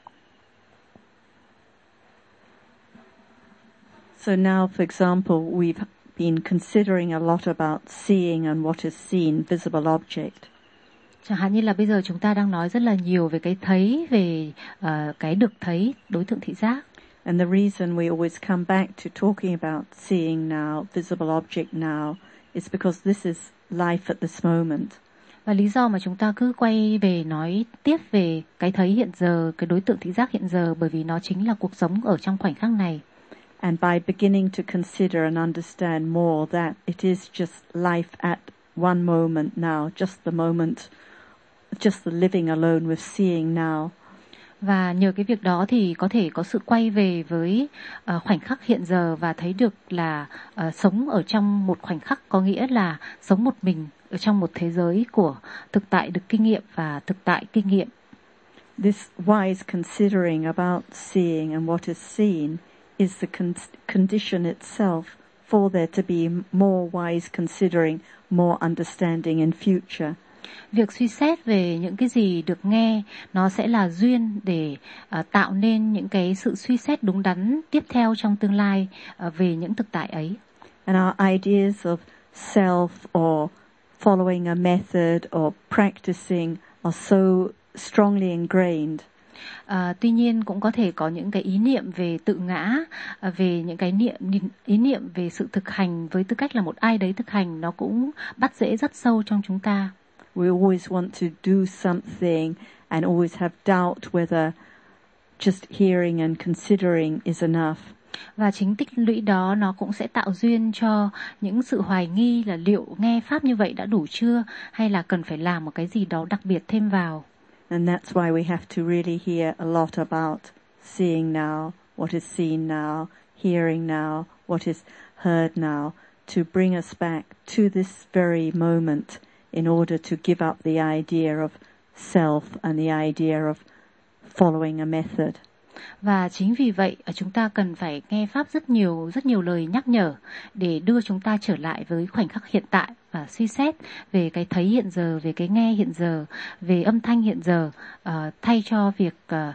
So now, for example, we've been considering a lot about seeing and what is seen, visible object. Chẳng hạn như là bây giờ chúng ta đang nói rất là nhiều về cái thấy, về cái được thấy, đối tượng thị giác. And the reason we always come back to talking about seeing now, visible object now, is because this is life at this moment. Và lý do mà chúng ta cứ quay về nói tiếp về cái thấy hiện giờ, cái đối tượng thị giác hiện giờ, bởi vì nó chính là cuộc sống ở trong khoảnh khắc này. And by beginning to consider and understand more that it is just life at one moment now, just the moment, just the living alone with seeing now. Và nhờ cái việc đó thì có thể có sự quay về với khoảnh khắc hiện giờ và thấy được là sống ở trong một khoảnh khắc có nghĩa là sống một mình ở trong một thế giới của thực tại được kinh nghiệm và thực tại kinh nghiệm. This wise considering about seeing and what is seen is the condition itself for there to be more wise considering, more understanding in future. Việc suy xét về những cái gì được nghe nó sẽ là duyên để tạo nên những cái sự suy xét đúng đắn tiếp theo trong tương lai về những thực tại ấy. And our ideas of self or following a method or practicing are so strongly ingrained. Tuy nhiên cũng có thể có những cái ý niệm về tự ngã, về những cái ý niệm về sự thực hành với tư cách là một ai đấy thực hành, nó cũng bắt rễ rất sâu trong chúng ta. We always want to do something and always have doubt whether just hearing and considering is enough. Và chính tích lũy đó nó cũng sẽ tạo duyên cho những sự hoài nghi là liệu nghe pháp như vậy đã đủ chưa, hay là cần phải làm một cái gì đó đặc biệt thêm vào. And that's why we have to really hear a lot about seeing now, what is seen now, hearing now, what is heard now, to bring us back to this very moment in order to give up the idea of self and the idea of following a method. Và chính vì vậy chúng ta cần phải nghe pháp rất nhiều lời nhắc nhở để đưa chúng ta trở lại với khoảnh khắc hiện tại và suy xét về cái thấy hiện giờ, về cái nghe hiện giờ, về âm thanh hiện giờ, thay cho việc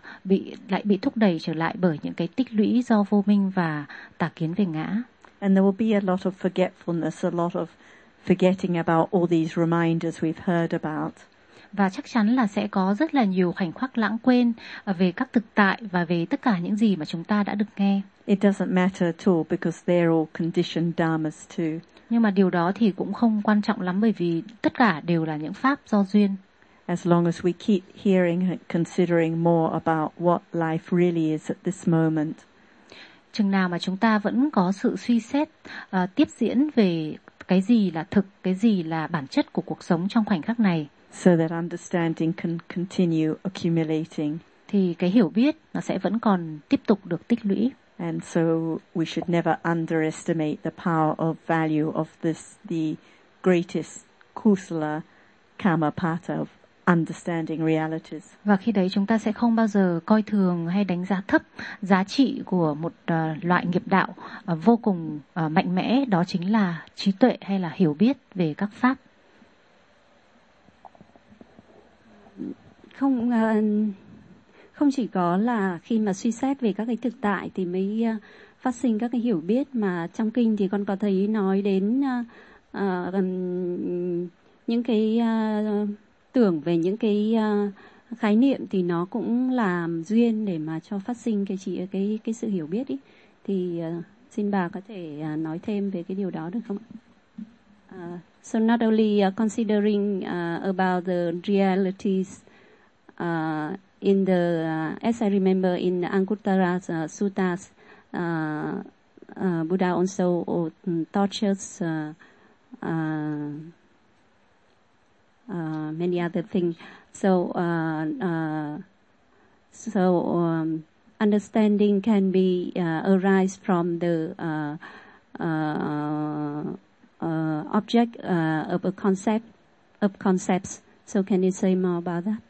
bị thúc đẩy trở lại bởi những cái tích lũy do vô minh và tà kiến về ngã. And there will be a lot of forgetfulness, a lot of forgetting about all these reminders we've heard about. Và chắc chắn là sẽ có rất là nhiều khoảnh khắc lãng quên về các thực tại và về tất cả những gì mà chúng ta đã được nghe. It doesn't matter at all because they're all conditioned dharmas too. Nhưng mà điều đó thì cũng không quan trọng lắm bởi vì tất cả đều là những pháp do duyên. As long as we keep hearing and considering more about what life really is at this moment. Chừng nào mà chúng ta vẫn có sự suy xét tiếp diễn về cái gì là thực, cái gì là bản chất của cuộc sống trong khoảnh khắc này. So that understanding can continue accumulating. Thì cái hiểu biết nó sẽ vẫn còn tiếp tục được tích lũy. And so we should never underestimate the power of value of this, the greatest kusala kamapata of understanding realities. Và khi đấy chúng ta sẽ không bao giờ coi thường hay đánh giá thấp giá trị của một loại nghiệp đạo vô cùng mạnh mẽ, đó chính là trí tuệ hay là hiểu biết về các pháp. Không chỉ có là khi mà suy xét về các cái thực tại thì mới phát sinh các cái hiểu biết, mà trong kinh thì con có thấy nói đến những cái tưởng về những cái khái niệm thì nó cũng làm duyên để mà cho phát sinh cái sự hiểu biết ý. Thì xin bà có thể nói thêm về cái điều đó được không ạ? So not only considering about the realities in the as I remember in Anguttara Suttas, Buddha also taught us many other things. So understanding can be arise from the object of a concept of concepts. So can you say more about that?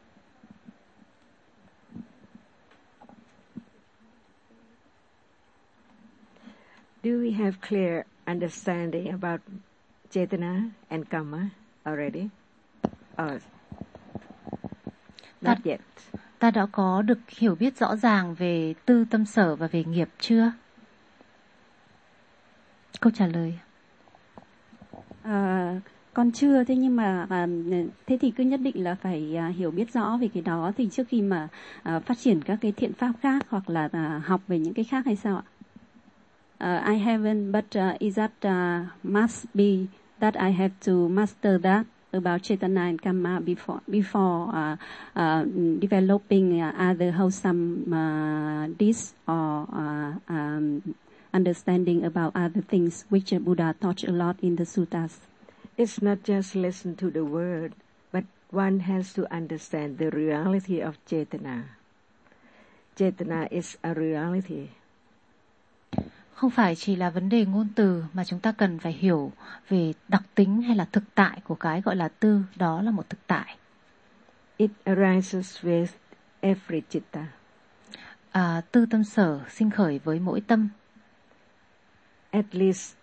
Do we have clear understanding about Cetana and Kamma already? Or not yet? Ta đã có được hiểu biết rõ ràng về tư, tâm sở và về nghiệp chưa? Câu trả lời. Con chưa, thế nhưng mà thế thì cứ nhất định là phải hiểu biết rõ về cái đó thì trước khi mà phát triển các cái thiện pháp khác hoặc là học về những cái khác hay sao ạ? I haven't, but is that must be that I have to master that about Cetana and Kamma before developing other wholesome deeds or understanding about other things, which Buddha taught a lot in the suttas. It's not just listen to the word, but one has to understand the reality of Cetana. Cetana is a reality. Không phải chỉ là vấn đề ngôn từ mà chúng ta cần phải hiểu về đặc tính hay là thực tại của cái gọi là tư, đó là một thực tại. It arises with every citta. Tư tâm sở sinh khởi với mỗi tâm. At least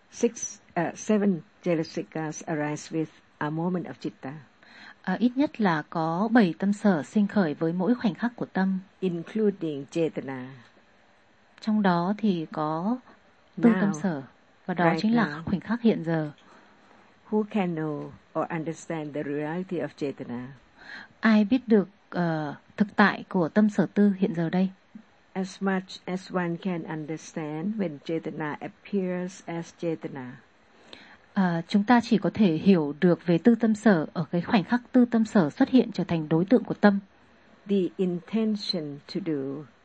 7 jalasikas arise with a moment of citta. Ít nhất là có 7 tâm sở sinh khởi với mỗi khoảnh khắc của tâm, including Cetana. Trong đó thì có tư tâm sở, và đó chính là khoảnh khắc hiện giờ. Who can know or understand the reality of Cetana? Ai biết được thực tại của tâm sở tư hiện giờ đây? As much as one can understand when Cetana appears as Cetana. Chúng ta chỉ có thể hiểu được về tư tâm sở ở cái khoảnh khắc tư tâm sở xuất hiện trở thành đối tượng của tâm. The intention to do.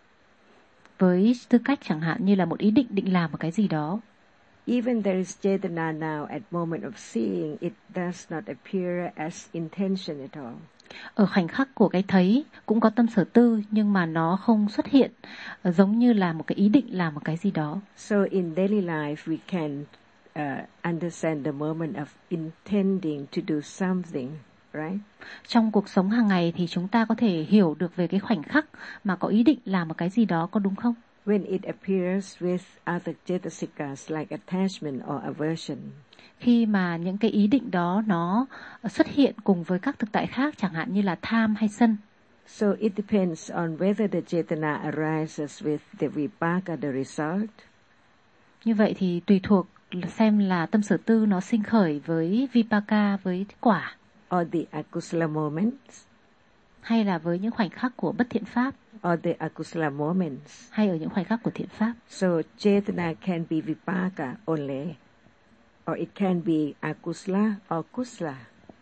Với tư cách chẳng hạn như là một ý định làm một cái gì đó. Even there is Cetana now at moment of seeing, it does not appear as intention at all. Ở khoảnh khắc của cái thấy cũng có tâm sở tư, nhưng mà nó không xuất hiện giống như là một cái ý định làm một cái gì đó. So in daily life we can understand the moment of intending to do something, right? Trong cuộc sống hàng ngày thì chúng ta có thể hiểu được về cái khoảnh khắc mà có ý định làm một cái gì đó, có đúng không? When it appears with other cetasikas like attachment or aversion. Khi mà những cái ý định đó nó xuất hiện cùng với các thực tại khác, chẳng hạn như là tham hay sân. So it depends on whether the cetana arises with the vipaka, the result. Như vậy thì tùy thuộc xem là tâm sở tư nó sinh khởi với vipaka, với quả. Or the akusala moments. Hay là với những khoảnh khắc của bất thiện pháp. Or the akusala moments. Hay ở những khoảnh khắc của thiện pháp. So cetana can be vipaka only. Or it can be akusala or kusala.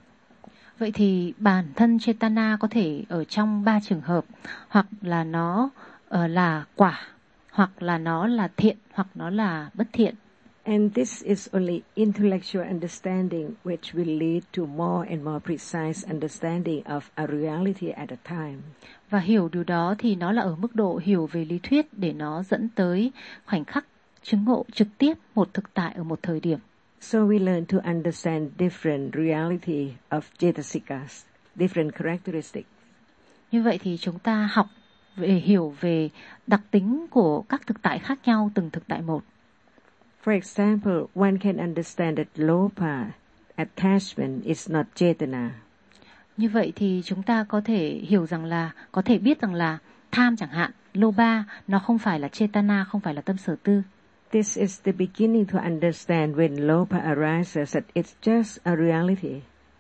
Vậy thì bản thân Cetana có thể ở trong 3 trường hợp, hoặc là nó là quả, hoặc là nó là thiện, hoặc nó là bất thiện. And this is only intellectual understanding which will lead to more and more precise understanding of a reality at a time. Và hiểu điều đó thì nó là ở mức độ hiểu về lý thuyết để nó dẫn tới khoảnh khắc chứng ngộ trực tiếp một thực tại ở một thời điểm. So we learn to understand different reality of cetasikas, different characteristics. Như vậy thì chúng ta học về hiểu về đặc tính của các thực tại khác nhau, từng thực tại một. For example, one can understand that lopa, attachment, is not cetana. Như vậy thì chúng ta có thể hiểu rằng là, có thể biết rằng là tham chẳng hạn, loba, nó không phải là cetana, không phải là tâm sở tư. This is the beginning to understand when lopa arises that it's just a reality.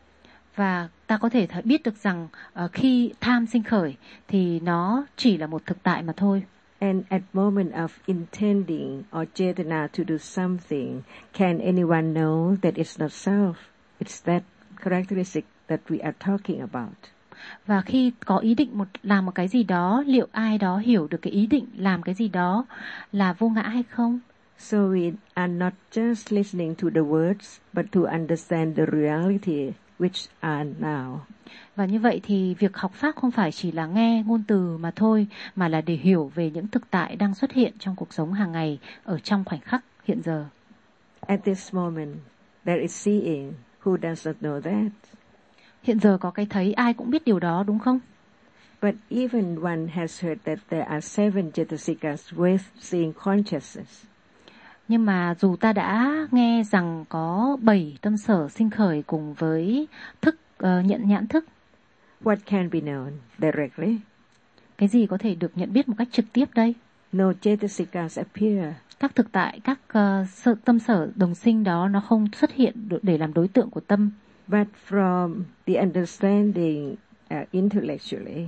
Và ta có thể biết được rằng khi tham sinh khởi thì nó chỉ là một thực tại mà thôi. And at moment of intending or cetana to do something, can anyone know that it's not self? It's that characteristic that we are talking about. Và khi có ý định làm một cái gì đó, liệu ai đó hiểu được cái ý định làm cái gì đó là vô ngã hay không? So we are not just listening to the words, but to understand the reality which are now. Và như vậy thì việc học Pháp không phải chỉ là nghe ngôn từ mà thôi, mà là để hiểu về những thực tại đang xuất hiện trong cuộc sống hàng ngày ở trong khoảnh khắc hiện giờ. At this moment, there is seeing. Who does not know that? Hiện giờ có cái thấy, ai cũng biết điều đó, đúng không? But even one has heard that there are 7 cetasikas with seeing consciousness. Nhưng mà dù ta đã nghe rằng có 7 tâm sở sinh khởi cùng với thức nhận nhãn thức. What can be known directly? Cái gì có thể được nhận biết một cách trực tiếp đây? No cetasikas appear. Các thực tại, các tâm sở đồng sinh đó nó không xuất hiện để làm đối tượng của tâm. But from the understanding intellectually.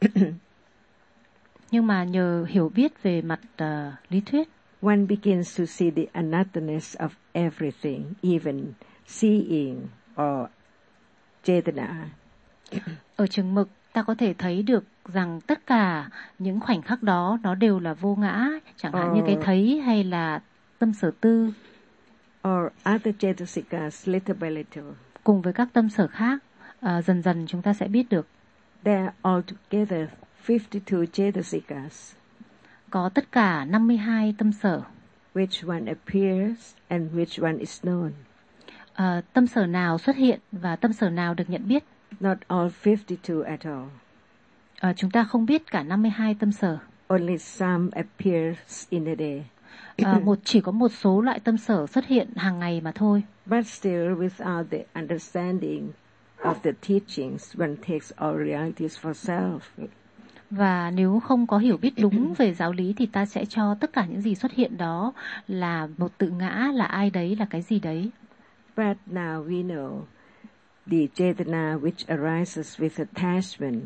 Nhưng mà nhờ hiểu biết về mặt lý thuyết, one begins to see the anatthaness of everything, even seeing or cetana. Ở chừng mực ta có thể thấy được rằng tất cả những khoảnh khắc đó nó đều là vô ngã, chẳng hạn như cái thấy hay là tâm sở tư. Or other Cetasikas little by little. Cùng với các tâm sở khác, dần dần chúng ta sẽ biết được. There are altogether 52 Cetasikas. Có tất cả 52 tâm sở. Which one appears and which one is known. Tâm sở nào xuất hiện và tâm sở nào được nhận biết. Not all 52 at all. Chúng ta không biết cả 52 tâm sở. Only some appears in a day. Chỉ có một số loại tâm sở xuất hiện hàng ngày mà thôi. But still, without the understanding of the teachings, one takes all realities for self. Và nếu không có hiểu biết đúng về giáo lý thì ta sẽ cho tất cả những gì xuất hiện đó là một tự ngã, là ai đấy, là cái gì đấy. But now we know the Cetana which arises with attachment,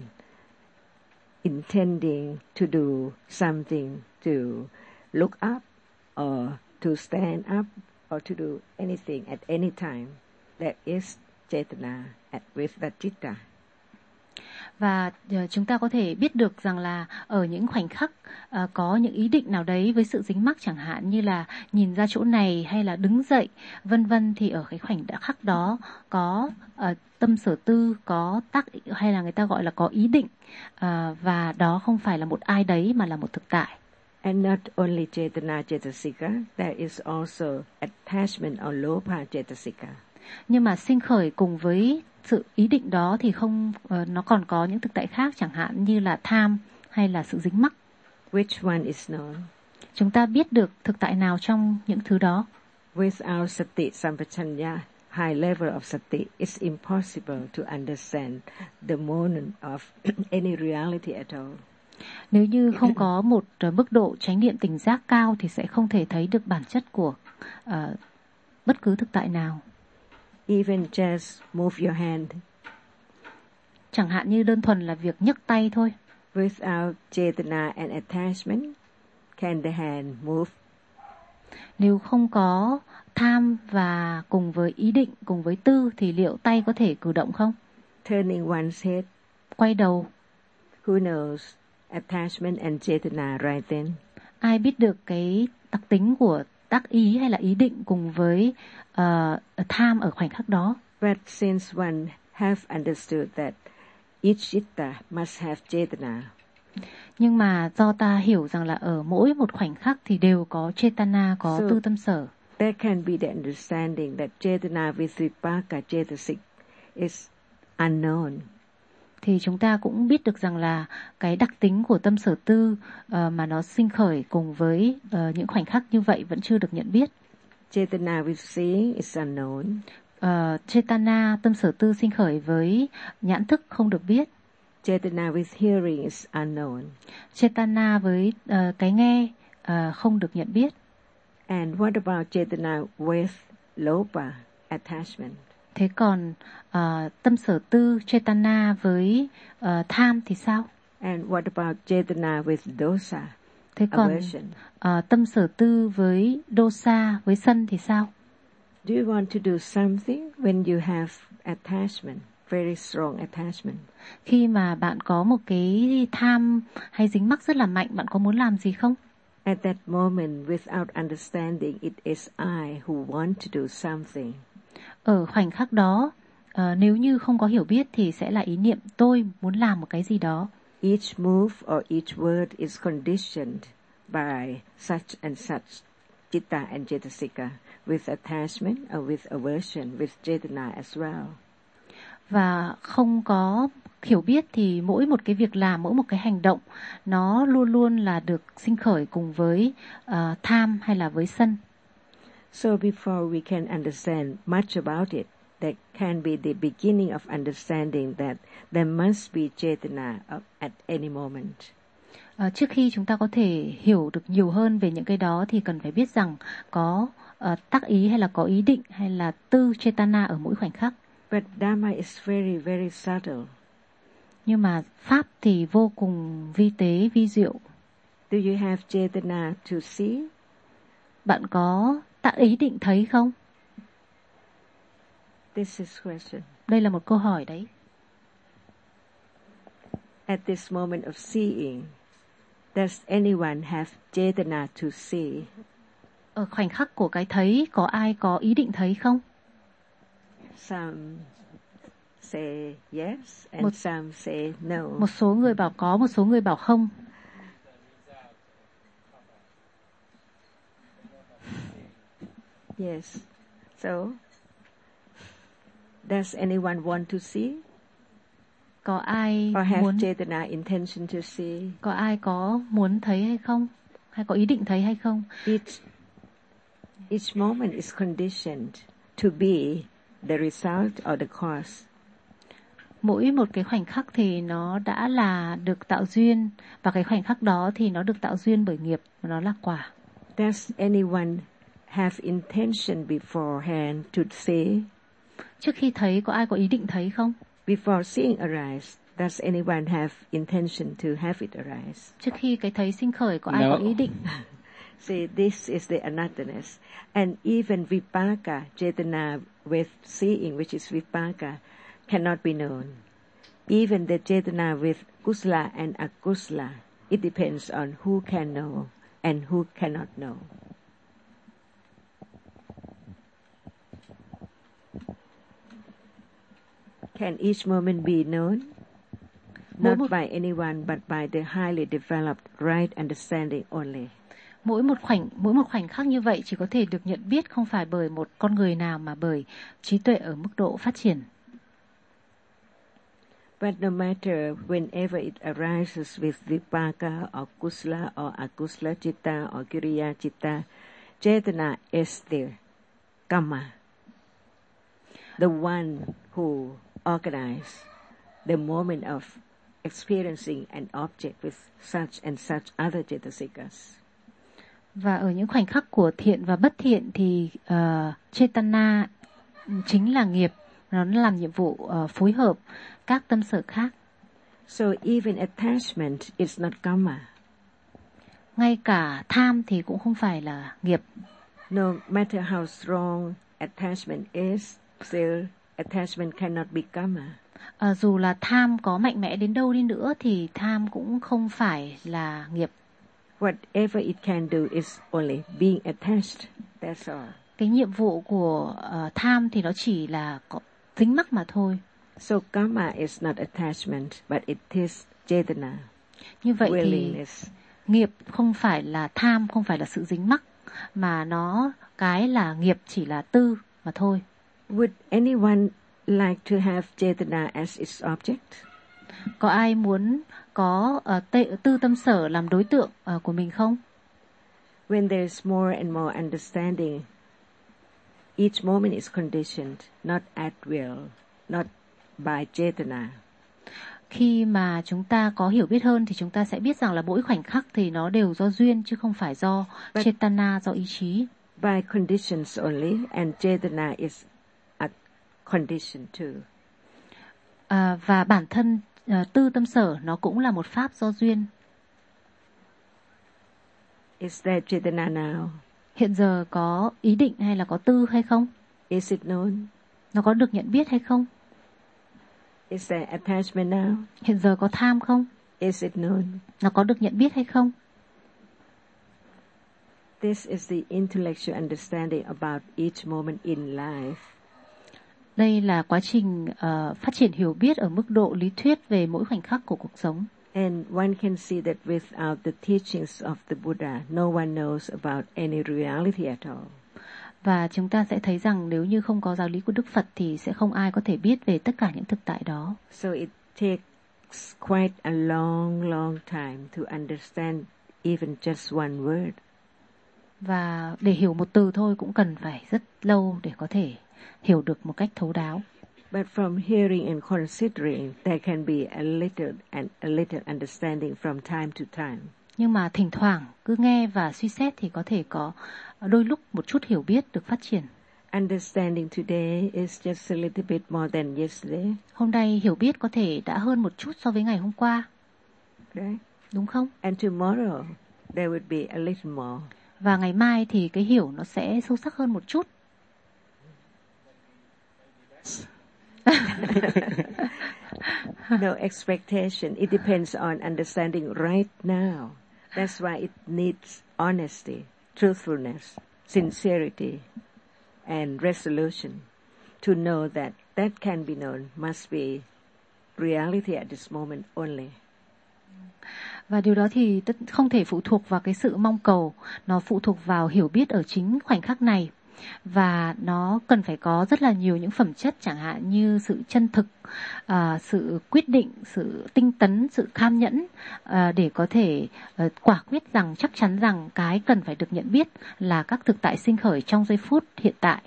intending to do something, to look up or to stand up or to do anything at any time, that is Cetana with the Citta. Và chúng ta có thể biết được rằng là ở những khoảnh khắc có những ý định nào đấy với sự dính mắc, chẳng hạn như là nhìn ra chỗ này hay là đứng dậy, vân vân, thì ở cái khoảnh khắc đó có tâm sở tư, có tác, hay là người ta gọi là có ý định, và đó không phải là một ai đấy mà là một thực tại. And not only Cetana Cetasika, there is also attachment or Lopa Cetasika. Nhưng mà sinh khởi cùng với sự ý định đó thì không, nó còn có những thực tại khác, chẳng hạn như là tham hay là sự dính mắc. Which one is known? Chúng ta biết được thực tại nào trong những thứ đó. Without sati sampajanya, high level of sati, it's impossible to understand the moment of any reality at all. Nếu như không có một mức độ chánh niệm tỉnh giác cao thì sẽ không thể thấy được bản chất của bất cứ thực tại nào. Even just move your hand. Chẳng hạn như đơn thuần là việc nhấc tay thôi. Without Cetana and attachment, can the hand move? Nếu không có tham và cùng với ý định, cùng với tư thì liệu tay có thể cử động không? Turning one's head. Quay đầu. Who knows attachment and Cetana right then? Ai biết được cái đặc tính của tác ý hay là ý định cùng với tham ở khoảnh khắc đó? But since one have understood that each citta must have Cetana. Nhưng mà do ta hiểu rằng là ở mỗi một khoảnh khắc thì đều có Cetana, có tư tâm sở. There can be the understanding that Cetana with Vipaka Cetasik is unknown. Thì chúng ta cũng biết được rằng là cái đặc tính của tâm sở tư mà nó sinh khởi cùng với những khoảnh khắc như vậy vẫn chưa được nhận biết. Cetana with seeing is unknown. Cetana, tâm sở tư sinh khởi với nhãn thức không được biết. Cetana with hearing is unknown. Cetana với cái nghe không được nhận biết. And what about Cetana with Lopa attachment? Thế còn tâm sở tư Cetana với tham thì sao? And what about Cetana with dosa? Thế còn tâm sở tư với dosa, với sân thì sao? Do you want to do something when you have attachment, very strong attachment? Khi mà bạn có một cái tham hay dính mắc rất là mạnh, bạn có muốn làm gì không? At that moment, without understanding, it is I who want to do something. Ở khoảnh khắc đó, nếu như không có hiểu biết thì sẽ là ý niệm tôi muốn làm một cái gì đó. Each move or each word is conditioned by such and such citta and cetasika, with attachment or with aversion, with cetana as well. Và không có hiểu biết thì mỗi một cái việc làm, mỗi một cái hành động nó luôn luôn là được sinh khởi cùng với tham hay là với sân. So before we can understand much about it, there can be the beginning of understanding that there must be cetana at any moment. Trước khi chúng ta có thể hiểu được nhiều hơn về những cái đó thì cần phải biết rằng có tác ý hay là có ý định hay là tư cetana ở mỗi khoảnh khắc. But Dhamma is very, very subtle. Nhưng mà Pháp thì vô cùng vi tế, vi diệu. Do you have cetana to see? Bạn có tác ý định thấy không? This is question. Đây là một câu hỏi đấy. at this moment of seeing, does anyone have Chetana to see? Ở khoảnh khắc của cái thấy, có ai có ý định thấy không? Some say yes and some say no. Một số người bảo có, một số người bảo không. Yes. So, does anyone want to see? Có ai Or have muốn Chetana intention to see? Có ai có muốn thấy hay không? Hay có ý định thấy hay không? Each moment is conditioned to be the result or the cause. Mỗi một cái khoảnh khắc thì nó đã là được tạo duyên, và cái khoảnh khắc đó thì nó được tạo duyên bởi nghiệp, và nó là quả. Does anyone have intention beforehand to see? Trước khi thấy, có ai có ý định thấy không? Before seeing arise, does anyone have intention to have it arise? Trước khi cái thấy sinh khởi, có ai có ý định? See, this is the anattanas. And even vipaka, Chetana with seeing, which is vipaka, cannot be known. Even the Chetana with kusala and akusala, it depends on who can know and who cannot know. Can each moment be known? Not by anyone, but by the highly developed right understanding only. Mỗi một khoảnh khắc như vậy chỉ có thể được nhận biết không phải bởi một con người nào, mà bởi trí tuệ ở mức độ phát triển. But no matter whenever it arises with vipaka or kusala or akusala citta or kiriya citta, Chetana is there, Kamma, the one who organized the moment of experiencing an object with such and such other Cetasikas. Và ở những khoảnh khắc của thiện và bất thiện thì Chetana chính là nghiệp, nó làm nhiệm vụ phối hợp các tâm sở khác. So even attachment is not Kamma. Ngay cả tham thì cũng không phải là nghiệp. No matter how strong attachment is, still attachment cannot be Kamma. Dù là tham có mạnh mẽ đến đâu đi nữa thì tham cũng không phải là nghiệp. Whatever it can do is only being attached. That's all. Cái nhiệm vụ của tham thì nó chỉ là có dính mắc mà thôi. So Kamma is not attachment, but it is Chetana. Như vậy thì nghiệp không phải là tham, không phải là sự dính mắc, mà cái là nghiệp chỉ là tư mà thôi. Would anyone like to have Chetana as its object? Có ai muốn có tư tâm sở làm đối tượng của mình không? When there is more and more understanding, each moment is conditioned, not at will, not by Chetana. Khi mà chúng ta có hiểu biết hơn thì chúng ta sẽ biết rằng là mỗi khoảnh khắc thì nó đều do duyên chứ không phải do Chetana, do ý chí. By conditions only, and Chetana is a condition too. Và bản thân tư tâm sở nó cũng là một pháp do duyên. Is there Chetana now? Hiện giờ có ý định hay là có tư hay không? Is it known? Nó có được nhận biết hay không? Is there attachment now? Hiện giờ có tham không? Is it known? Nó có được nhận biết hay không? This is the intellectual understanding about each moment in life. Đây là quá trình phát triển hiểu biết ở mức độ lý thuyết về mỗi khoảnh khắc của cuộc sống. And one can see that without the teachings of the Buddha, no one knows about any reality at all. Và chúng ta sẽ thấy rằng nếu như không có giáo lý của Đức Phật thì sẽ không ai có thể biết về tất cả những thực tại đó. So it takes quite a long time to understand even just one word. Và để hiểu một từ thôi cũng cần phải rất lâu để có thể hiểu được một cách thấu đáo. But from hearing and considering, there can be a little understanding from time to time. Nhưng mà thỉnh thoảng cứ nghe và suy xét thì có thể có đôi lúc một chút hiểu biết được phát triển. Understanding today is just a little bit more than yesterday. Hôm nay hiểu biết có thể đã hơn một chút so với ngày hôm qua. Right? Đúng không? And tomorrow there would be a little more. Và ngày mai thì cái hiểu nó sẽ sâu sắc hơn một chút. No expectation. It depends on understanding right now. That's why it needs honesty, truthfulness, sincerity, and resolution to know that that can be known must be reality at this moment only. Và điều đó thì không thể phụ thuộc vào cái sự mong cầu, nó phụ thuộc vào hiểu biết ở chính khoảnh khắc này. Và nó cần phải có rất là nhiều những phẩm chất, chẳng hạn như sự chân thực, sự quyết định, sự tinh tấn, sự kham nhẫn, để có thể quả quyết rằng, chắc chắn rằng cái cần phải được nhận biết là các thực tại sinh khởi trong giây phút hiện tại.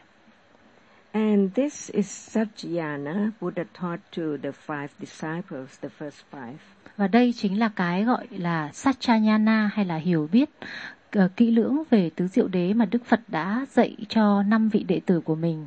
And this is Satchayana Buddha taught to the 5 disciples, the first 5. Và đây chính là cái gọi là Satchayana, hay là hiểu biết kỹ lưỡng về tứ diệu đế mà Đức Phật đã dạy cho 5 vị đệ tử của mình.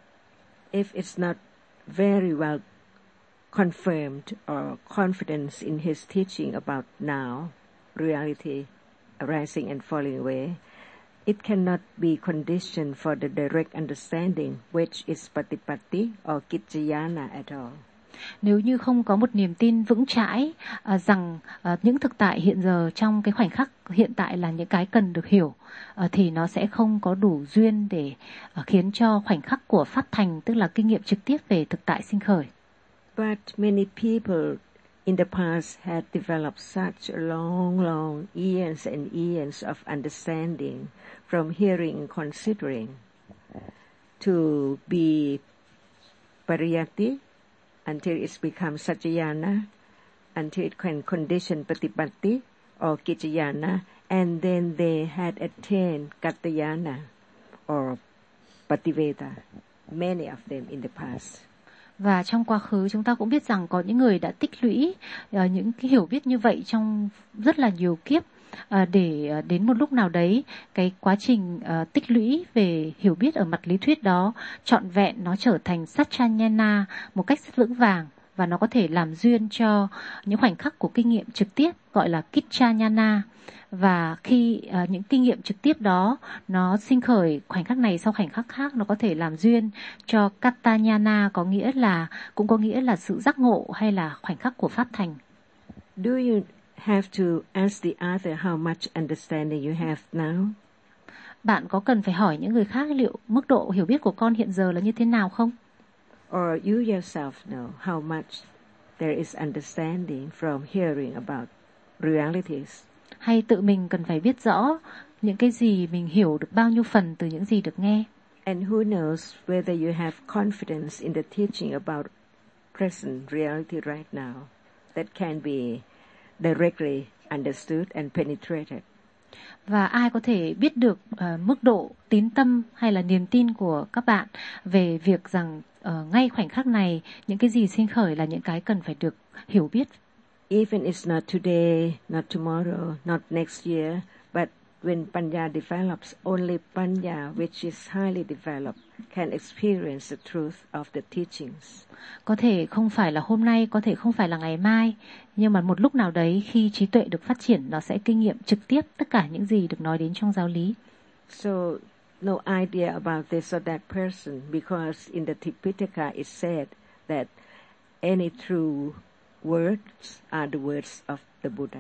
If it's not very well confirmed or confidence in his teaching about now, reality, arising and falling away, it cannot be conditioned for the direct understanding, which is Patipatti or Kiccayana at all. Nếu như không có một niềm tin vững chãi rằng những thực tại hiện giờ trong cái khoảnh khắc hiện tại là những cái cần được hiểu, thì nó sẽ không có đủ duyên để khiến cho khoảnh khắc của phát thành, tức là kinh nghiệm trực tiếp về thực tại sinh khởi. But many people in the past had developed such a long years and years of understanding from hearing and considering to be pariyati until it's become Satchayana, until it can condition Patipatti or Kiccayana, and then they had attained Katyayana or Pativeda, many of them in the past. Và trong quá khứ chúng ta cũng biết rằng có những người đã tích lũy những cái hiểu biết như vậy trong rất là nhiều kiếp, để đến một lúc nào đấy cái quá trình tích lũy về hiểu biết ở mặt lý thuyết đó trọn vẹn, nó trở thành Satchayana một cách rất vững vàng, và nó có thể làm duyên cho những khoảnh khắc của kinh nghiệm trực tiếp gọi là Kiccayana. Và khi những kinh nghiệm trực tiếp đó nó sinh khởi khoảnh khắc này sau khoảnh khắc khác, nó có thể làm duyên cho Katyayana, cũng có nghĩa là sự giác ngộ hay là khoảnh khắc của phát thành. Do you have to ask the other how much understanding you have now? Bạn có cần phải hỏi những người khác liệu mức độ hiểu biết của con hiện giờ là như thế nào không? Or you yourself know how much there is understanding from hearing about realities? Hay tự mình cần phải biết rõ những cái gì mình hiểu được bao nhiêu phần từ những gì được nghe? And who knows whether you have confidence in the teaching about present reality right now that can be directly understood and penetrated? Và ai có thể biết được mức độ tín tâm hay là niềm tin của các bạn về việc rằng ngay khoảnh khắc này những cái gì sinh khởi là những cái cần phải được hiểu biết? Even it's not today, not tomorrow, not next year, but when Panya develops, only Panya, which is highly developed, can experience the truth of the teachings. Có thể không phải là hôm nay, có thể không phải là ngày mai, nhưng mà một lúc nào đấy khi trí tuệ được phát triển, nó sẽ kinh nghiệm trực tiếp tất cả những gì được nói đến trong giáo lý. So, no idea about this or that person, because in the Tipitaka it said that any true words are the words of the Buddha.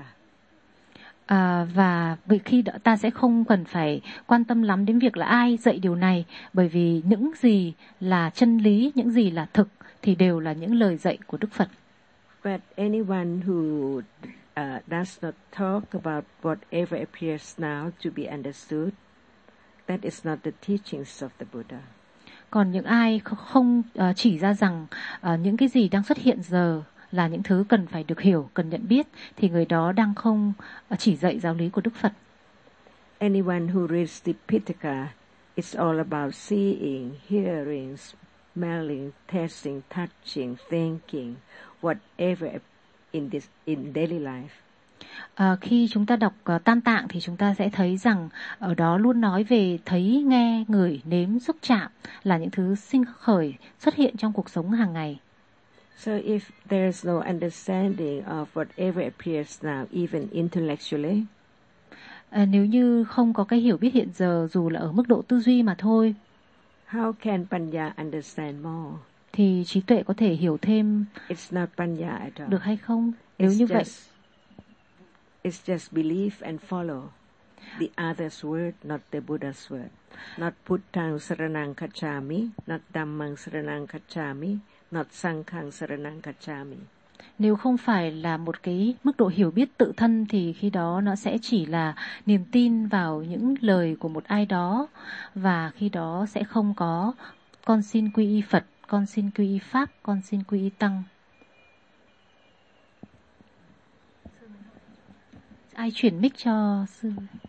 Và khi đó ta sẽ không cần phải quan tâm lắm đến việc là ai dạy điều này, bởi vì những gì là chân lý, những gì là thực thì đều là những lời dạy của Đức Phật. But anyone who does not talk about whatever appears now to be understood, that is not the teachings of the Buddha. Còn những ai không chỉ ra rằng những cái gì đang xuất hiện giờ là những thứ cần phải được hiểu, cần nhận biết, thì người đó đang không chỉ dạy giáo lý của Đức Phật. Anyone who reads the Pitaka, it's all about seeing, hearing, smelling, tasting, touching, thinking, whatever in daily life. Khi chúng ta đọc Tam Tạng thì chúng ta sẽ thấy rằng ở đó luôn nói về thấy, nghe, ngửi, nếm, xúc chạm là những thứ sinh khởi xuất hiện trong cuộc sống hàng ngày. So if there is no understanding of whatever appears now, even intellectually, nếu như không có cái hiểu biết hiện giờ dù là ở mức độ tư duy mà thôi, how can Panya understand more? thì trí tuệ có thể hiểu thêm It's not panya at all. được hay không? Nếu như vậy, it's just believe and follow the other's word, not the Buddha's word. Not Buddhang saranang gacchami, not Dhammang saranang gacchami, not Sanghang saranang gacchami. nếu không phải là một cái mức độ hiểu biết tự thân thì khi đó nó sẽ chỉ là niềm tin vào những lời của một ai đó, và khi đó sẽ không có con xin quy y Phật, con xin quy y Pháp, con xin quy y Tăng. Ai chuyển mic cho sư?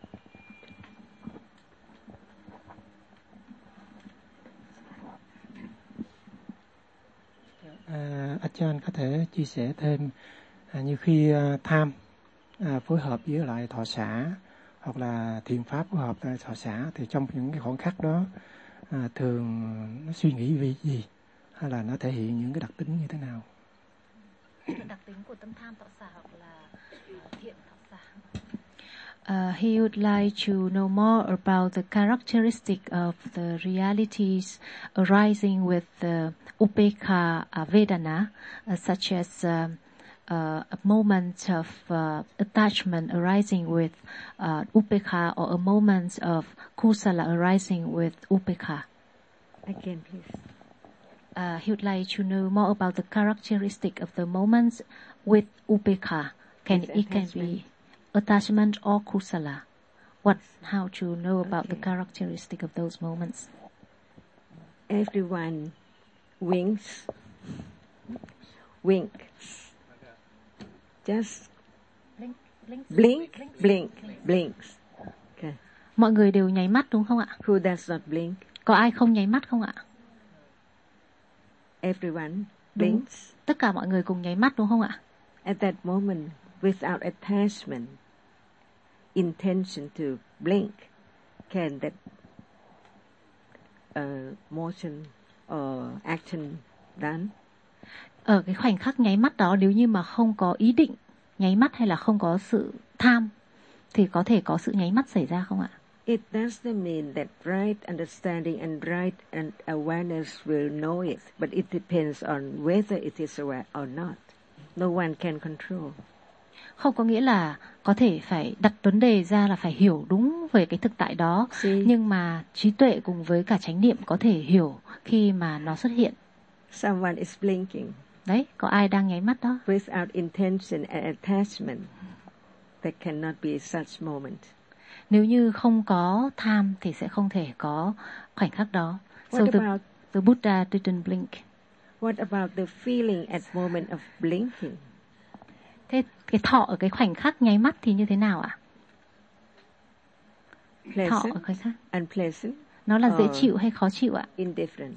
Ajahn có thể chia sẻ thêm như khi tham phối hợp với lại thọ xả, hoặc là thiền pháp phối hợp với thọ xả, thì trong những cái khoảnh khắc đó thường nó suy nghĩ vì gì, hay là nó thể hiện những cái đặc tính như thế nào? Đặc tính của tâm tham thọ xả hoặc là thiện thọ xả. He would like to know more about the characteristic of the realities arising with the Upekkha Vedana, such as a moment of attachment arising with Upekkha, or a moment of Kusala arising with Upekkha. Again, please. He would like to know more about the characteristic of the moments with Upekkha. It can be attachment or Kusala. How to know about the characteristic of those moments? Everyone winks. Just blinks. Okay. Mọi người đều nháy mắt đúng không ạ? Who does not blink? Có ai không nháy mắt không ạ? Everyone blinks. Tất cả mọi người cùng nháy mắt đúng không ạ? At that moment, without attachment, intention to blink, can that motion or action done? Ở cái khoảnh khắc nháy mắt đó, nếu như mà không có ý định nháy mắt hay là không có sự tham, thì có thể có sự nháy mắt xảy ra không ạ? It doesn't mean that right understanding and right and awareness will know it, but it depends on whether it is aware or not. No one can control. Không có nghĩa là có thể phải đặt vấn đề ra là phải hiểu đúng về cái thực tại đó, nhưng mà trí tuệ cùng với cả chánh niệm có thể hiểu khi mà nó xuất hiện. Someone is blinking. Đấy, có ai đang nháy mắt đó. Without intention and attachment, there cannot be such moment. Nếu như không có tham thì sẽ không thể có khoảnh khắc đó. So the Buddha didn't blink. What about the feeling at moment of blinking? Thế cái thọ ở cái khoảnh khắc nháy mắt thì như thế nào ạ? Thọ ở khoảnh khắc. Unpleasant. Nó là dễ chịu hay khó chịu ạ? Indifferent.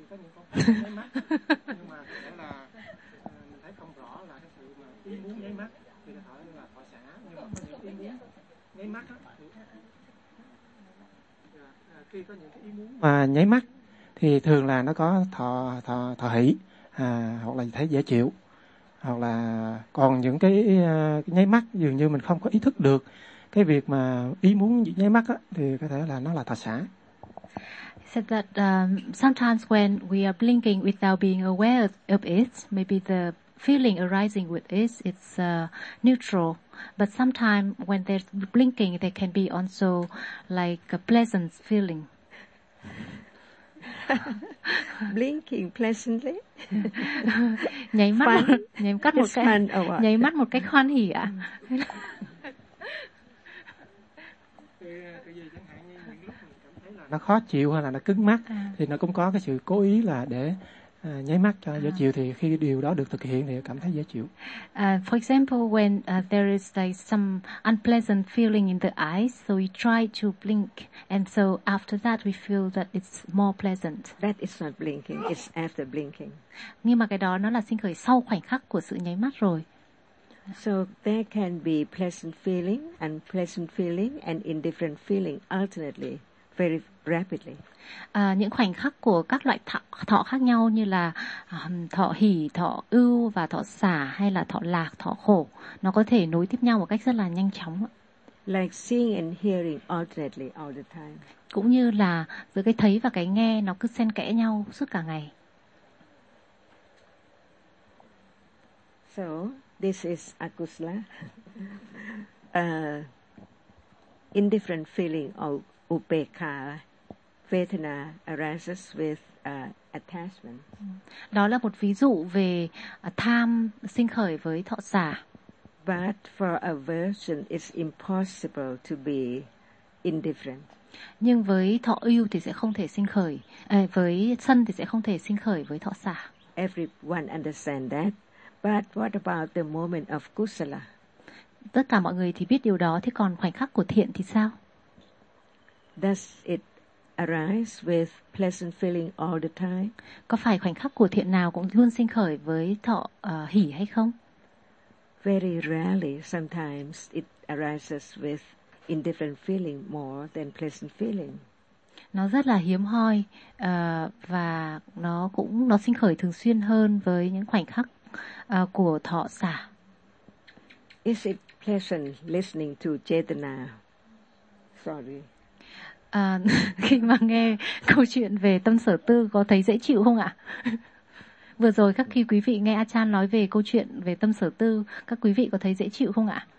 Mà nháy mắt thì thường là nó có thọ hỷ, hoặc là thấy dễ chịu, hoặc là còn những cái nháy mắt dường như mình không có ý thức được cái việc mà ý muốn nháy mắt á, thì có thể là nó là thọ xả. Said that sometimes when we are blinking without being aware of it, maybe the feeling arising with it is neutral. But sometimes when there's blinking, there can be also like a pleasant feeling. Blinking pleasantly. Nháy mắt một cách hoan hỉ ạ. Nó khó chịu hay là nó cứng mắt thì nó cũng có cái sự cố ý là để nháy mắt cho dễ chịu, thì khi điều đó được thực hiện thì cảm thấy dễ chịu. For example, when there is like some unpleasant feeling in the eyes, so we try to blink, and so after that we feel that it's more pleasant. That is not blinking, it's after blinking. Nhưng mà cái đó nó là sinh khởi sau khoảnh khắc của sự nháy mắt rồi. So there can be pleasant feeling, unpleasant feeling, and indifferent feeling alternately, very rapidly. Những khoảnh khắc của các loại thọ khác nhau như là thọ hỷ, thọ ưu và thọ xả, hay là thọ lạc, thọ khổ, nó có thể nối tiếp nhau một cách rất là nhanh chóng. Like seeing and hearing alternately all the time. Cũng như là giữa cái thấy và cái nghe nó cứ xen kẽ nhau suốt cả ngày. So this is akusala. Indifferent feeling of upekha, vedana arises with attachment. Đó là một ví dụ về tham sinh khởi với thọ xả. But for aversion, it's impossible to be indifferent. Nhưng với thọ ưu thì sẽ không thể sinh khởi, với sân thì sẽ không thể sinh khởi với thọ xả. Everyone understand that. But what about the moment of kusala? Tất cả mọi người thì biết điều đó, thế còn khoảnh khắc của thiện thì sao? Does it arise with pleasant feeling all the time? Có phải khoảnh khắc của thiện nào cũng luôn sinh khởi với thọ hỷ hay không? Very rarely. Sometimes it arises with indifferent feeling more than pleasant feeling. Nó rất là hiếm hoi và nó sinh khởi thường xuyên hơn với những khoảnh khắc của thọ xả. Is it pleasant listening to Chetana? Sorry. Khi mà nghe câu chuyện về tâm sở tư có thấy dễ chịu không ạ? Vừa rồi các khi quý vị nghe Achan nói về câu chuyện về tâm sở tư, các quý vị có thấy dễ chịu không ạ?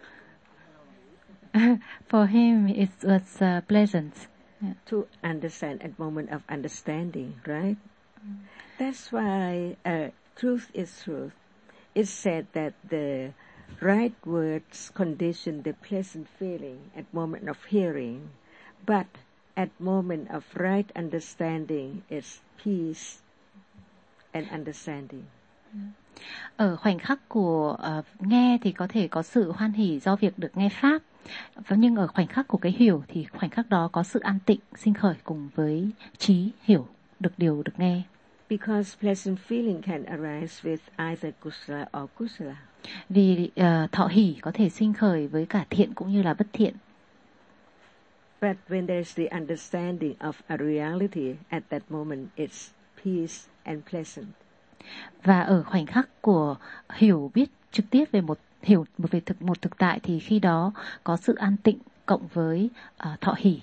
For him it was pleasant. Yeah. To understand at moment of understanding, right? That's why truth is truth. It's said that the right words condition the pleasant feeling at moment of hearing, but at moment of right understanding, it's peace and understanding. Ở khoảnh khắc của nghe thì có thể có sự hoan hỉ do việc được nghe pháp, nhưng ở khoảnh khắc của cái hiểu thì khoảnh khắc đó có sự an tịnh sinh khởi cùng với trí hiểu được điều được nghe. Because pleasant feeling can arise with either kusala or kusala. Vì thọ hỷ có thể sinh khởi với cả thiện cũng như là bất thiện. But when there's the understanding of a reality at that moment, it's peace and pleasant. Và ở khoảnh khắc của hiểu biết trực tiếp về một thực tại thì khi đó có sự an tịnh cộng với thọ hỷ.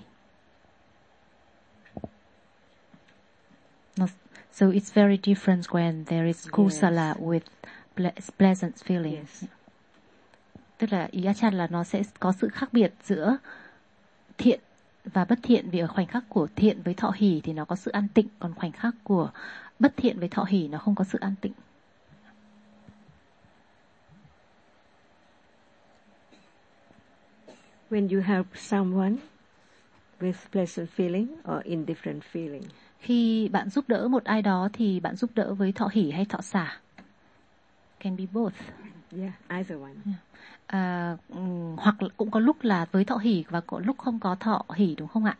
So it's very different when there is kusala with pleasant feeling. Yes. Tức là ý Achan là nó sẽ có sự khác biệt giữa thiện và bất thiện, vì ở khoảnh khắc của thiện với thọ hỷ thì nó có sự an tịnh, còn khoảnh khắc của bất thiện với thọ hỷ nó không có sự an tịnh. When you help someone with pleasant feeling or indifferent feeling, khi bạn giúp đỡ một ai đó thì bạn giúp đỡ với thọ hỷ hay thọ xả? Can be both. Yeah, either one. Hoặc cũng có lúc là với thọ hỷ và có lúc không có thọ hỷ, đúng không ạ?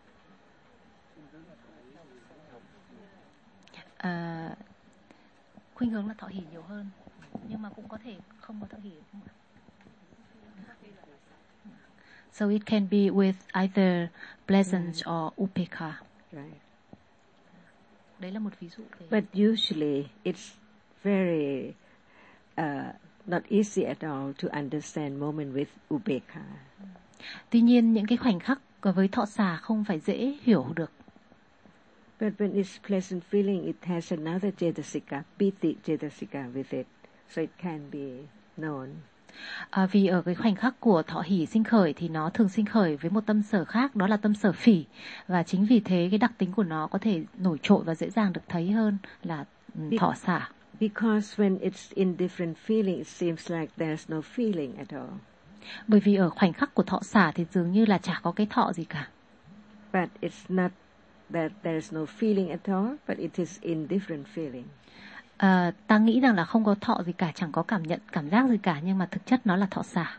Khuynh hướng là thọ hỷ nhiều hơn, nhưng mà cũng có thể không có thọ hỷ, đúng không ạ? So it can be with either pleasant or upekha. Right. Đấy là một ví dụ. But usually it's very not easy at all to understand moment with upekha. Tuy nhiên những cái khoảnh khắc với thọ xả không phải dễ hiểu được. But when it's pleasant feeling, it has another cetasika, piti cetasika with it, so it can be known. Vì ở cái khoảnh khắc của thọ hỷ sinh khởi thì nó thường sinh khởi với một tâm sở khác, đó là tâm sở phỉ, và chính vì thế cái đặc tính của nó có thể nổi trội và dễ dàng được thấy hơn là thọ xả. Because when it's in different feeling, it seems like there's no feeling at all. Bởi vì ở khoảnh khắc của thọ xả thì dường như là chả có cái thọ gì cả. But it's not that there's no feeling at all, but it is in different feeling. Ta nghĩ rằng là không có thọ gì cả, chẳng có cảm giác gì cả, nhưng mà thực chất nó là thọ xả.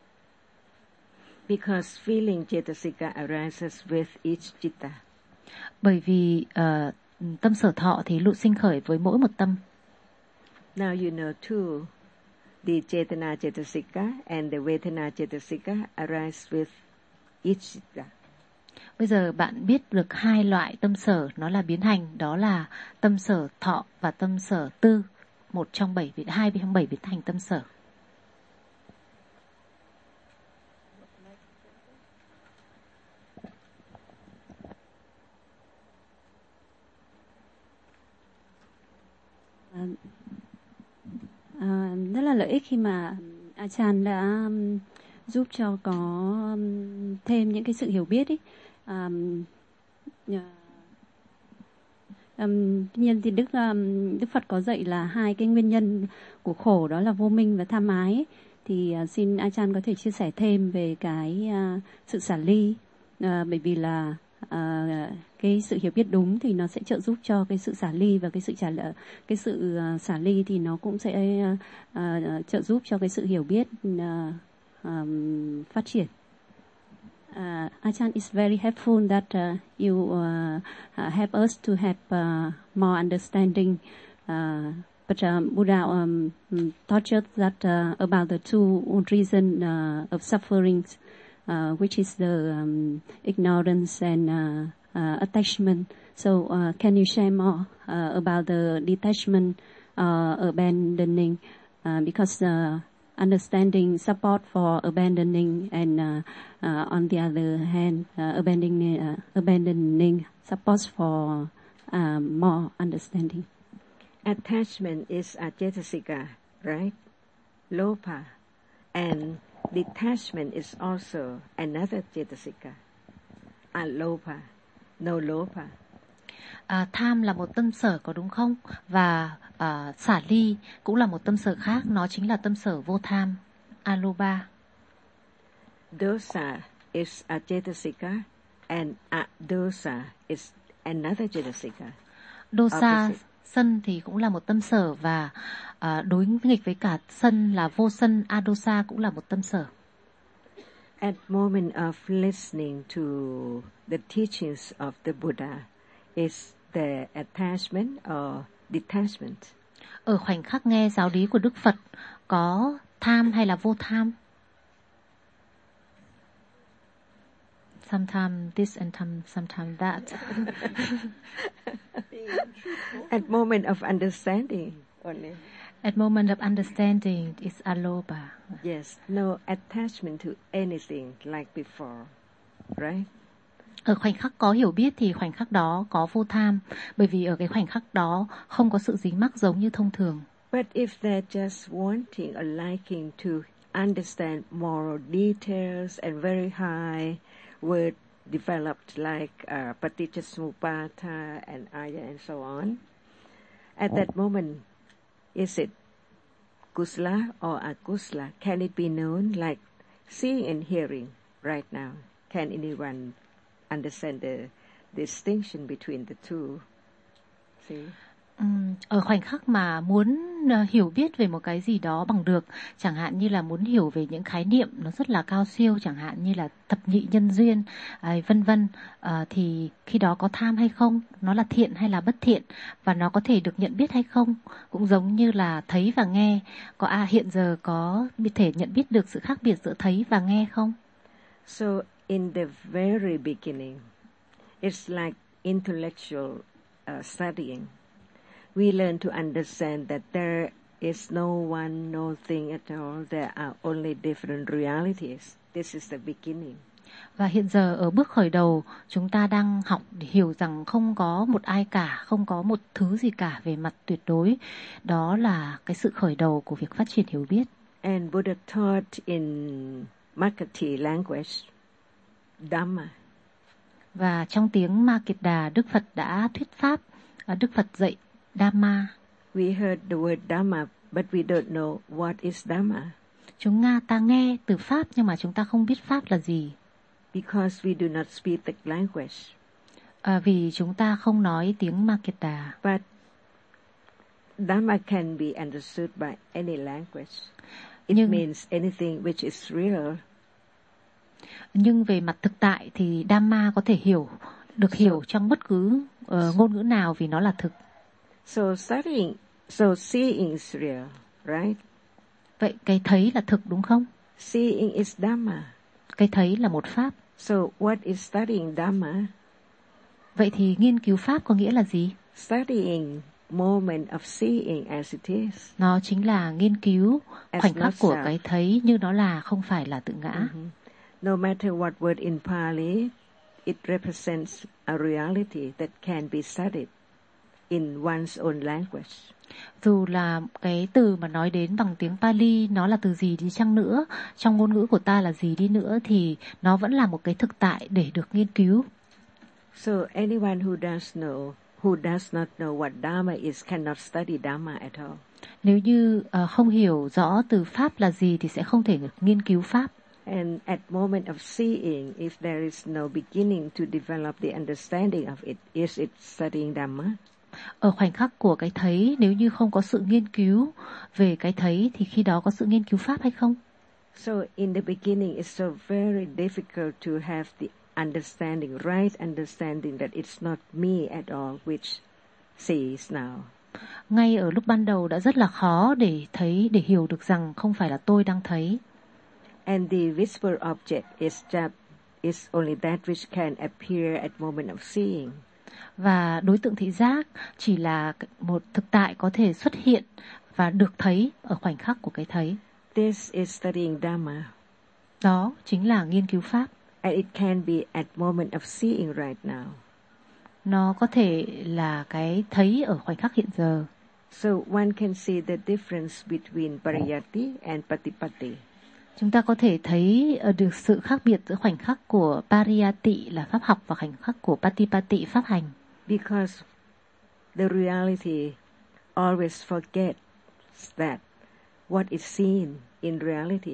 Because feeling cetasika arises with each citta. Bởi vì tâm sở thọ thì lụ sinh khởi với mỗi một tâm. Now you know too, the cetana cetasika and the vedana cetasika arise with each citta. Bây giờ bạn biết được hai loại tâm sở nó là biến hành, đó là tâm sở thọ và tâm sở tư, một trong hai trong bảy biến thành tâm sở. Rất là là lợi ích khi mà Ajahn đã giúp cho có thêm những cái sự hiểu biết ấy. Tuy nhiên thì Đức Phật có dạy là hai cái nguyên nhân của khổ, đó là vô minh và tham ái ấy. Thì xin Ajahn có thể chia sẻ thêm về cái sự xả ly, bởi vì là cái sự hiểu biết đúng thì nó sẽ trợ giúp cho cái sự xả ly, và cái sự xả ly thì nó cũng sẽ trợ giúp cho cái sự hiểu biết phát triển. Ajahn, it's very helpful that you help us to have more understanding. But Buddha taught us that about the two reasons of suffering, which is the ignorance and attachment. So can you share more about the detachment, abandoning? Because understanding support for abandoning, and on the other hand, abandoning supports for more understanding. Attachment is a cetasika, right? Lopa. And detachment is also another cetasika. Alopa. No lopa. Tham là một tâm sở, có đúng không? Và xả ly cũng là một tâm sở khác, nó chính là tâm sở vô tham, alopa. Dosa is a cetasika and adosa is another cetasika. Dosa, sân thì cũng là một tâm sở, và đối nghịch với cả sân là vô sân, adosa cũng là một tâm sở. At moment of listening to the teachings of the Buddha, is the attachment or detachment? Ở khoảnh khắc nghe giáo lý của Đức Phật, có tham hay là vô tham? Sometimes this and sometimes that. At moment of understanding only. At moment of understanding is alopa. Yes, no attachment to anything like before, right? Ở khoảnh khắc có hiểu biết thì khoảnh khắc đó có vô tham, bởi vì ở cái khoảnh khắc đó không có sự dính mắc giống như thông thường. But if they're just wanting or liking to understand moral details and very high word developed like Paticcasamuppada and Aya and so on, at that moment, is it kusala or akusala? Can it be known like seeing and hearing right now? Can anyone understand the distinction between the two? See? Ở khoảnh khắc mà muốn hiểu biết về một cái gì đó bằng được, chẳng hạn như là muốn hiểu về những khái niệm nó rất là cao siêu, chẳng hạn như là thập nhị nhân duyên, vân vân, thì khi đó có tham hay không, nó là thiện hay là bất thiện, và nó có thể được nhận biết hay không, cũng giống như là thấy và nghe, hiện giờ có thể nhận biết được sự khác biệt giữa thấy và nghe không? So in the very beginning, it's like intellectual studying. We learn to understand that there is no one, no thing at all. There are only different realities. This is the beginning. Và hiện giờ ở bước khởi đầu, chúng ta đang học để hiểu rằng không có một ai cả, không có một thứ gì cả về mặt tuyệt đối. Đó là cái sự khởi đầu của việc phát triển hiểu biết. And Buddha taught in Makati language, Dhamma. Và trong tiếng Makeda, Đức Phật đã thuyết pháp, Đức Phật dạy Dhamma. We heard the word Dhamma, but we don't know what is Dhamma. Chúng ta nghe từ pháp nhưng mà chúng ta không biết pháp là gì. Because we do not speak the language. Vì chúng ta không nói tiếng Makeda. But Dhamma can be understood by any language. It means anything which is real. Nhưng về mặt thực tại thì Dhamma có thể được hiểu trong bất cứ ngôn ngữ nào vì nó là thực. So seeing is real, right? Vậy cái thấy là thực đúng không? Seeing is Dhamma. Cái thấy là một pháp. So what is studying Dhamma? Vậy thì nghiên cứu pháp có nghĩa là gì? Studying moment of seeing as it is. Nó chính là nghiên cứu khoảnh khắc của cái thấy như nó là, không phải là tự ngã. No matter what word in Pali, it represents a reality that can be studied. in one's own language. Dù là cái từ mà nói đến bằng tiếng Pali nó là từ gì đi chăng nữa, trong ngôn ngữ của ta là gì đi nữa, thì nó vẫn là một cái thực tại để được nghiên cứu. So anyone who does not know what Dharma is cannot study Dharma at all. Nếu như không hiểu rõ từ Pháp là gì thì sẽ không thể nghiên cứu Pháp. And at moment of seeing, if there is no beginning to develop the understanding of it, is it studying Dhamma? Ở khoảnh khắc của cái thấy, nếu như không có sự nghiên cứu về cái thấy thì khi đó có sự nghiên cứu Pháp hay không? So in the beginning it's so very difficult to have the understanding, right understanding that it's not me at all which sees now. Ngay ở lúc ban đầu đã rất là khó để thấy, để hiểu được rằng không phải là tôi đang thấy. And the visible object is only that which can appear at moment of seeing. Và đối tượng thị giác chỉ là một thực tại có thể xuất hiện và được thấy ở khoảnh khắc của cái thấy. This is studying Dhamma. Đó chính là nghiên cứu Pháp. And it can be at moment of seeing right now. Nó có thể là cái thấy ở khoảnh khắc hiện giờ. So one can see the difference between Pariyatti and Patipatti. Chúng ta có thể thấy được sự khác biệt giữa khoảnh khắc của Pariyatti là pháp học và khoảnh khắc của Patipatti pháp hành. Because the reality always forgets that what is seen in reality.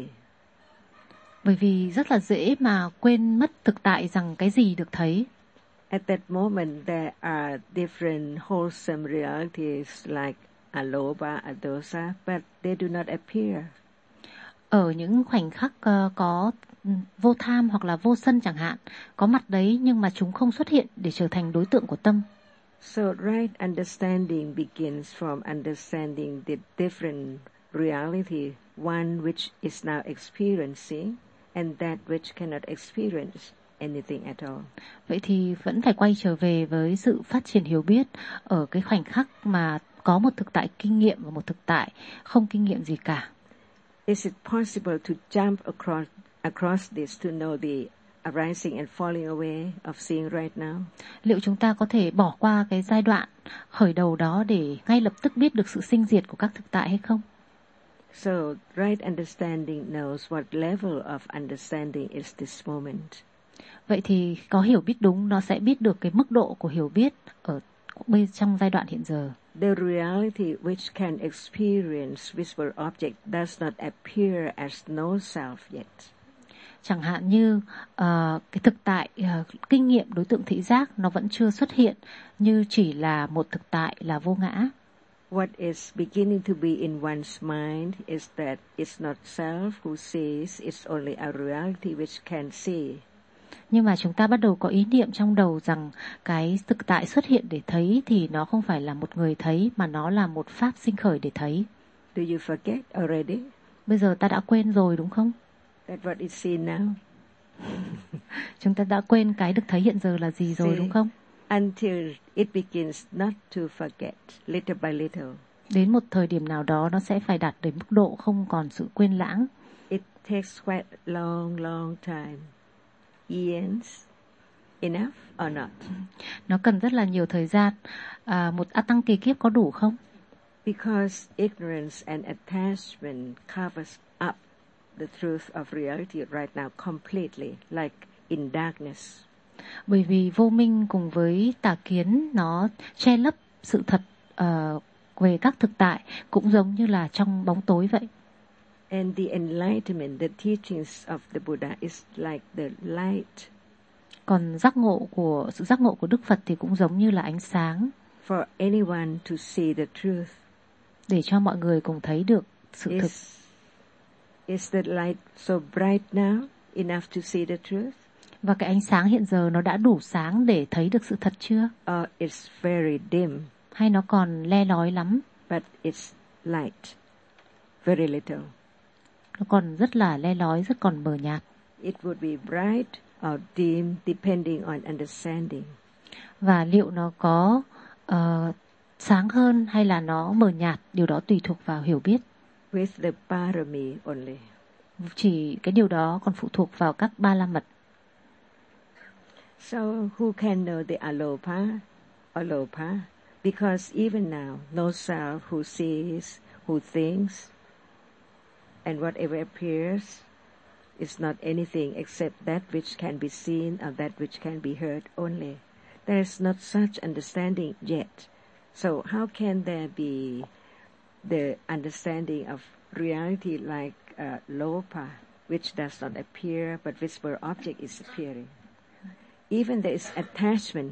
Bởi vì rất là dễ mà quên mất thực tại rằng cái gì được thấy. At that moment there are different wholesome realities like alobha, adosa, but they do not appear. Ở những khoảnh khắc có vô tham hoặc là vô sân chẳng hạn, có mặt đấy nhưng mà chúng không xuất hiện để trở thành đối tượng của tâm. So right understanding begins from understanding the different reality, one which is now experiencing and that which cannot experience anything at all. Vậy thì vẫn phải quay trở về với sự phát triển hiểu biết ở cái khoảnh khắc mà có một thực tại kinh nghiệm và một thực tại không kinh nghiệm gì cả. Is it possible to jump across this to know the arising and falling away of seeing right now? Liệu chúng ta có thể bỏ qua cái giai đoạn khởi đầu đó để ngay lập tức biết được sự sinh diệt của các thực tại hay không? So right understanding knows what level of understanding is this moment. Vậy thì có hiểu biết đúng nó sẽ biết được cái mức độ của hiểu biết ở trong giai đoạn hiện giờ. The reality which can experience visible object does not appear as no self yet. Chẳng hạn như cái thực tại kinh nghiệm đối tượng thị giác nó vẫn chưa xuất hiện như chỉ là một thực tại là vô ngã. What is beginning to be in one's mind is that it's not self who sees, it's only a reality which can see. Nhưng mà chúng ta bắt đầu có ý niệm trong đầu rằng cái thực tại xuất hiện để thấy thì nó không phải là một người thấy mà nó là một pháp sinh khởi để thấy. Do you forget already? Bây giờ ta đã quên rồi đúng không? That what is seen now. Chúng ta đã quên cái được thấy hiện giờ là gì rồi đúng không? Until it begins not to forget, little by little. Đến một thời điểm nào đó nó sẽ phải đạt đến mức độ không còn sự quên lãng. It takes quite long time. Years enough or not? Nó cần rất là nhiều thời gian. Một tăng kỳ kiếp có đủ không? Because ignorance and attachment covers up the truth of reality right now completely, like in darkness. Bởi vì vô minh cùng với tà kiến nó che lấp sự thật về các thực tại cũng giống như là trong bóng tối vậy. And the enlightenment, the teachings of the Buddha is like the light. Còn sự giác ngộ của Đức Phật thì cũng giống như là ánh sáng. For anyone to see the truth. Để cho mọi người cùng thấy được sự thực. Is the light so bright now enough to see the truth? Và cái ánh sáng hiện giờ nó đã đủ sáng để thấy được sự thật chưa? Or it's very dim. Hay nó còn le lói lắm? But it's light. Very little. Nó còn rất là le lói, rất còn mờ nhạt. It would be bright or dim depending on understanding. Và liệu nó có sáng hơn hay là nó mờ nhạt, điều đó tùy thuộc vào hiểu biết. With the parami only. Chỉ cái điều đó còn phụ thuộc vào các ba la mật. So who can know the alobha, Because even now, no self who sees, who thinks, and whatever appears is not anything except that which can be seen or that which can be heard only. There is not such understanding yet. So how can there be the understanding of reality like lopa, which does not appear, but visible object is appearing? Even there is attachment.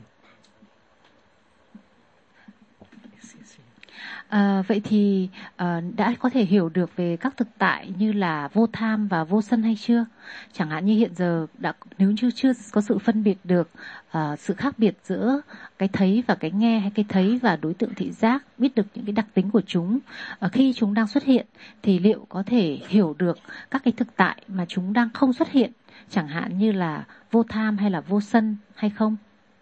Vậy thì đã có thể hiểu được về các thực tại như là vô tham và vô sân hay chưa? Chẳng hạn như hiện giờ nếu như chưa có sự phân biệt được sự khác biệt giữa cái thấy và cái nghe, hay cái thấy và đối tượng thị giác, biết được những cái đặc tính của chúng khi chúng đang xuất hiện, thì liệu có thể hiểu được các cái thực tại mà chúng đang không xuất hiện, chẳng hạn như là vô tham hay là vô sân hay không?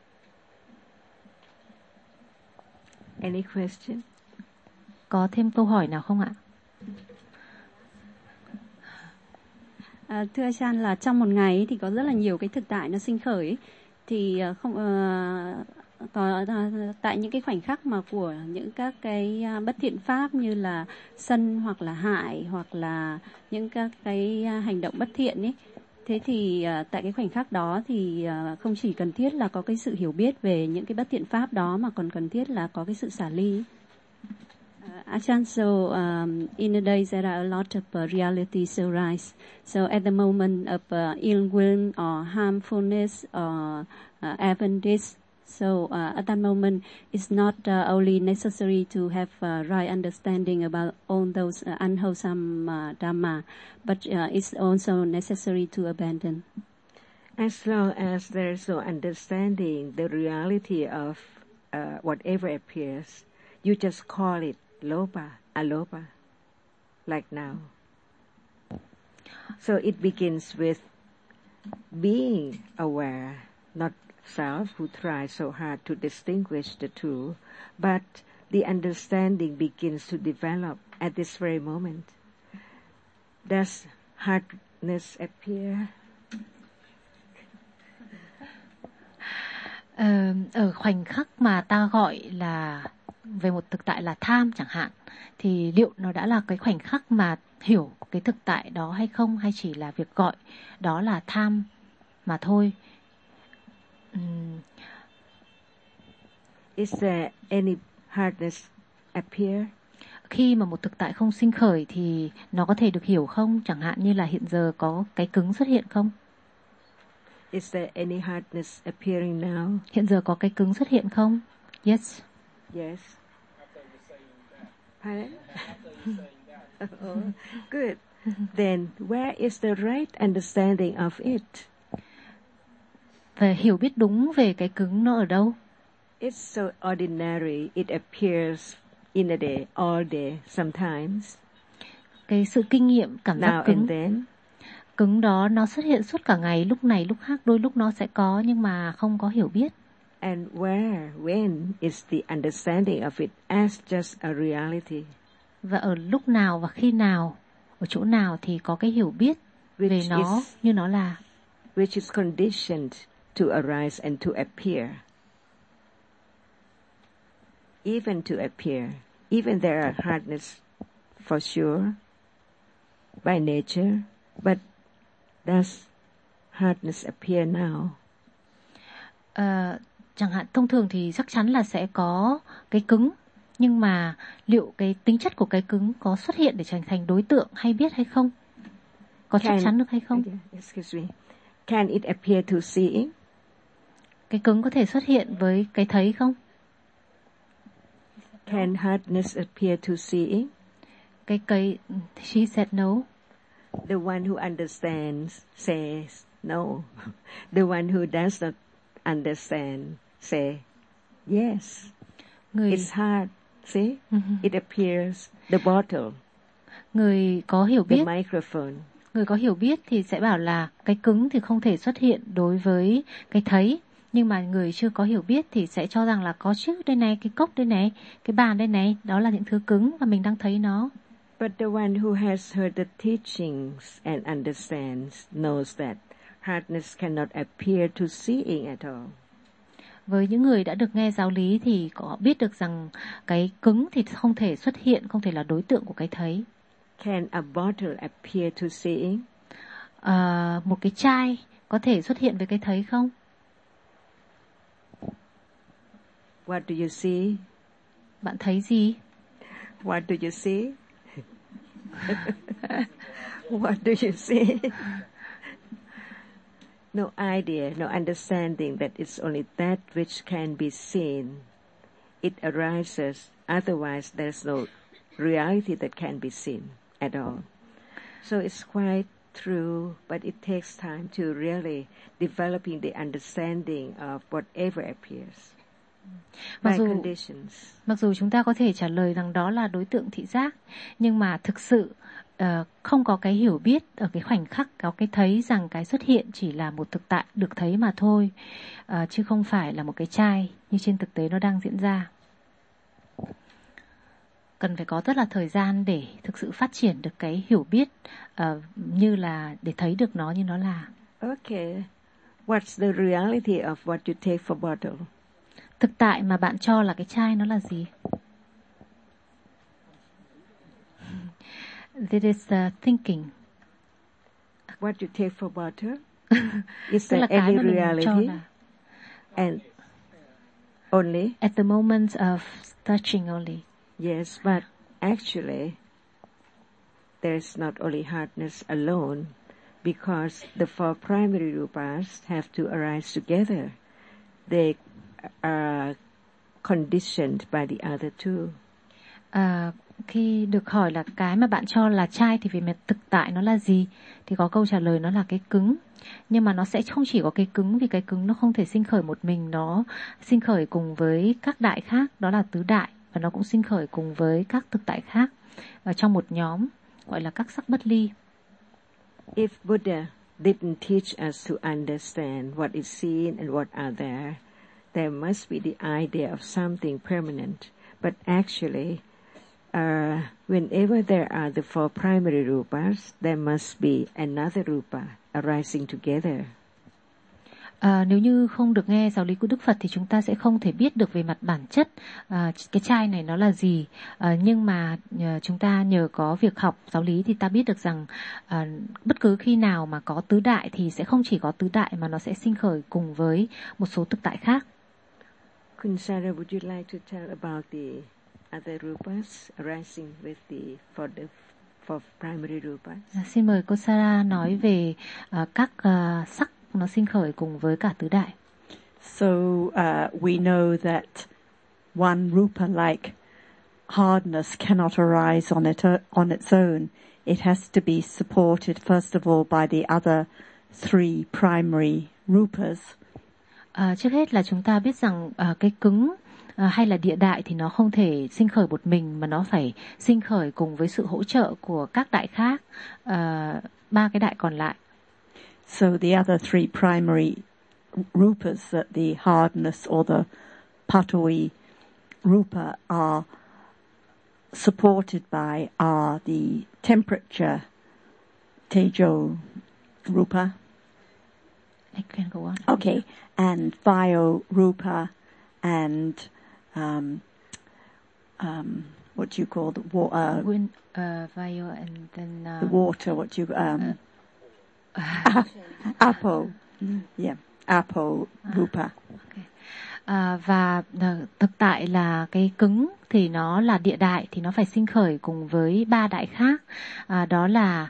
Any question? Có thêm câu hỏi nào không ạ? Thưa Ajahn, là trong một ngày thì có rất là nhiều cái thực tại nó sinh khởi ấy. Thì không có tại những cái khoảnh khắc mà của những các cái bất thiện pháp như là sân hoặc là hại hoặc là những các cái hành động bất thiện ấy. Thế thì tại cái khoảnh khắc đó thì không chỉ cần thiết là có cái sự hiểu biết về những cái bất thiện pháp đó, mà còn cần thiết là có cái sự xả ly. Ajahn, so in a day there are a lot of realities arise. So at the moment of ill will or harmfulness or advantage, so at that moment it's not only necessary to have right understanding about all those unwholesome dhamma, but it's also necessary to abandon. As long as there is no understanding the reality of whatever appears, you just call it lopa, alopa, like now. So it begins with being aware, not self who tries so hard to distinguish the two, but the understanding begins to develop at this very moment. Does hardness appear? Ở khoảnh khắc mà ta gọi là về một thực tại là tham chẳng hạn, thì liệu nó đã là cái khoảnh khắc mà hiểu cái thực tại đó hay không, hay chỉ là việc gọi đó là tham mà thôi? Is there any hardness appear? Khi mà một thực tại không sinh khởi thì nó có thể được hiểu không? Chẳng hạn như là hiện giờ có cái cứng xuất hiện không? Is there any hardness appearing now? Hiện giờ có cái cứng xuất hiện không? Yes. Yes. Pardon? Oh, good. Then where is the right understanding of it? Về hiểu biết đúng về cái cứng nó ở đâu? It's so ordinary. It appears in a day, all day, sometimes. Cái sự kinh nghiệm cảm giác Now cứng. and then. Cứng đó nó xuất hiện suốt cả ngày, lúc này lúc khác, đôi lúc nó sẽ có nhưng mà không có hiểu biết. And where, when is the understanding of it as just a reality? Và ở lúc nào và khi nào, ở chỗ nào thì có cái hiểu biết về nó như nó là. Which is conditioned to arise and to appear. Even to appear. Even there are hardness for sure by nature, but does hardness appear now? Chẳng hạn thông thường thì chắc chắn là sẽ có cái cứng, nhưng mà liệu cái tính chất của cái cứng có xuất hiện để trở thành đối tượng hay biết hay không? Có chắc chắn được hay không? Excuse me. Can it appear to seeing? Cái cứng có thể xuất hiện với cái thấy không? Can hardness appear to seeing? She said no. The one who understands says no. The one who does not understand say yes. It's hard. See? It appears. The bottle. Người có hiểu biết. The microphone. Người có hiểu biết thì sẽ bảo là cái cứng thì không thể xuất hiện đối với cái thấy. Nhưng mà người chưa có hiểu biết thì sẽ cho rằng là có chứ, đây này, cái cốc đây này, cái bàn đây này, đó là những thứ cứng và mình đang thấy nó. But the one who has heard the teachings and understands knows that hardness cannot appear to seeing at all. Với những người đã được nghe giáo lý thì họ biết được rằng cái cứng thì không thể xuất hiện, không thể là đối tượng của cái thấy. Can a bottle appear to seeing? Một cái chai có thể xuất hiện với cái thấy không? What do you see? Bạn thấy gì? What do you see? What do you see? No idea, no understanding that it's only that which can be seen. It arises, otherwise there's no reality that can be seen at all. So it's quite true, but it takes time to really developing the understanding of whatever appears. Mặc dù chúng ta có thể trả lời rằng đó là đối tượng thị giác, nhưng mà thực sự không có cái hiểu biết ở cái khoảnh khắc có cái thấy rằng cái xuất hiện chỉ là một thực tại được thấy mà thôi, chứ không phải là một cái chai như trên thực tế nó đang diễn ra. Cần phải có rất là thời gian để thực sự phát triển được cái hiểu biết như là để thấy được nó như nó là. Okay. What's the reality of what you take for bottle? Thực tại mà bạn cho là cái chai nó là gì? This is thinking. What you take for bottle? Is there any reality? And only? At the moment of touching only. Yes, but actually there's not only hardness alone, because the four primary rupas have to arise together. They are conditioned by the other two. Khi được hỏi là cái mà bạn cho là chai thì về mặt thực tại nó là gì, thì có câu trả lời nó là cái cứng. Nhưng mà nó sẽ không chỉ có cái cứng, vì cái cứng nó không thể sinh khởi một mình, nó sinh khởi cùng với các đại khác, đó là tứ đại, và nó cũng sinh khởi cùng với các thực tại khác ở trong một nhóm gọi là các sắc bất ly. If Buddha didn't teach us to understand what is seen and what are there must be the idea of something permanent. But actually, whenever there are the four primary rupas, there must be another rupa arising together. Nếu như không được nghe giáo lý của Đức Phật thì chúng ta sẽ không thể biết được về mặt bản chất cái chai này nó là gì. Nhưng mà chúng ta nhờ có việc học giáo lý thì ta biết được rằng bất cứ khi nào mà có tứ đại thì sẽ không chỉ có tứ đại mà nó sẽ sinh khởi cùng với một số thực tại khác. Kunsara, would you like to tell about the other rupas arising with the four primary rupas? Xin mời cô Sarah nói về các sắc nó sinh khởi cùng với cả tứ đại. So we know that one rupa like hardness cannot arise on its own. It has to be supported first of all by the other three primary rupas. Trước hết là chúng ta biết rằng cái cứng hay là địa đại thì nó không thể sinh khởi một mình, mà nó phải sinh khởi cùng với sự hỗ trợ của các đại khác, ba cái đại còn lại. So the other three primary rupas, that the hardness or the patawi rupa are supported by are the temperature, tejo rupa. I can go on. Okay, and vayo rupa, and what do you call the water? Vayo, and then the water. What do you apo? Yeah, apo rupa. Okay. Và thực tại là cái cứng thì nó là địa đại, thì nó phải sinh khởi cùng với ba đại khác, đó là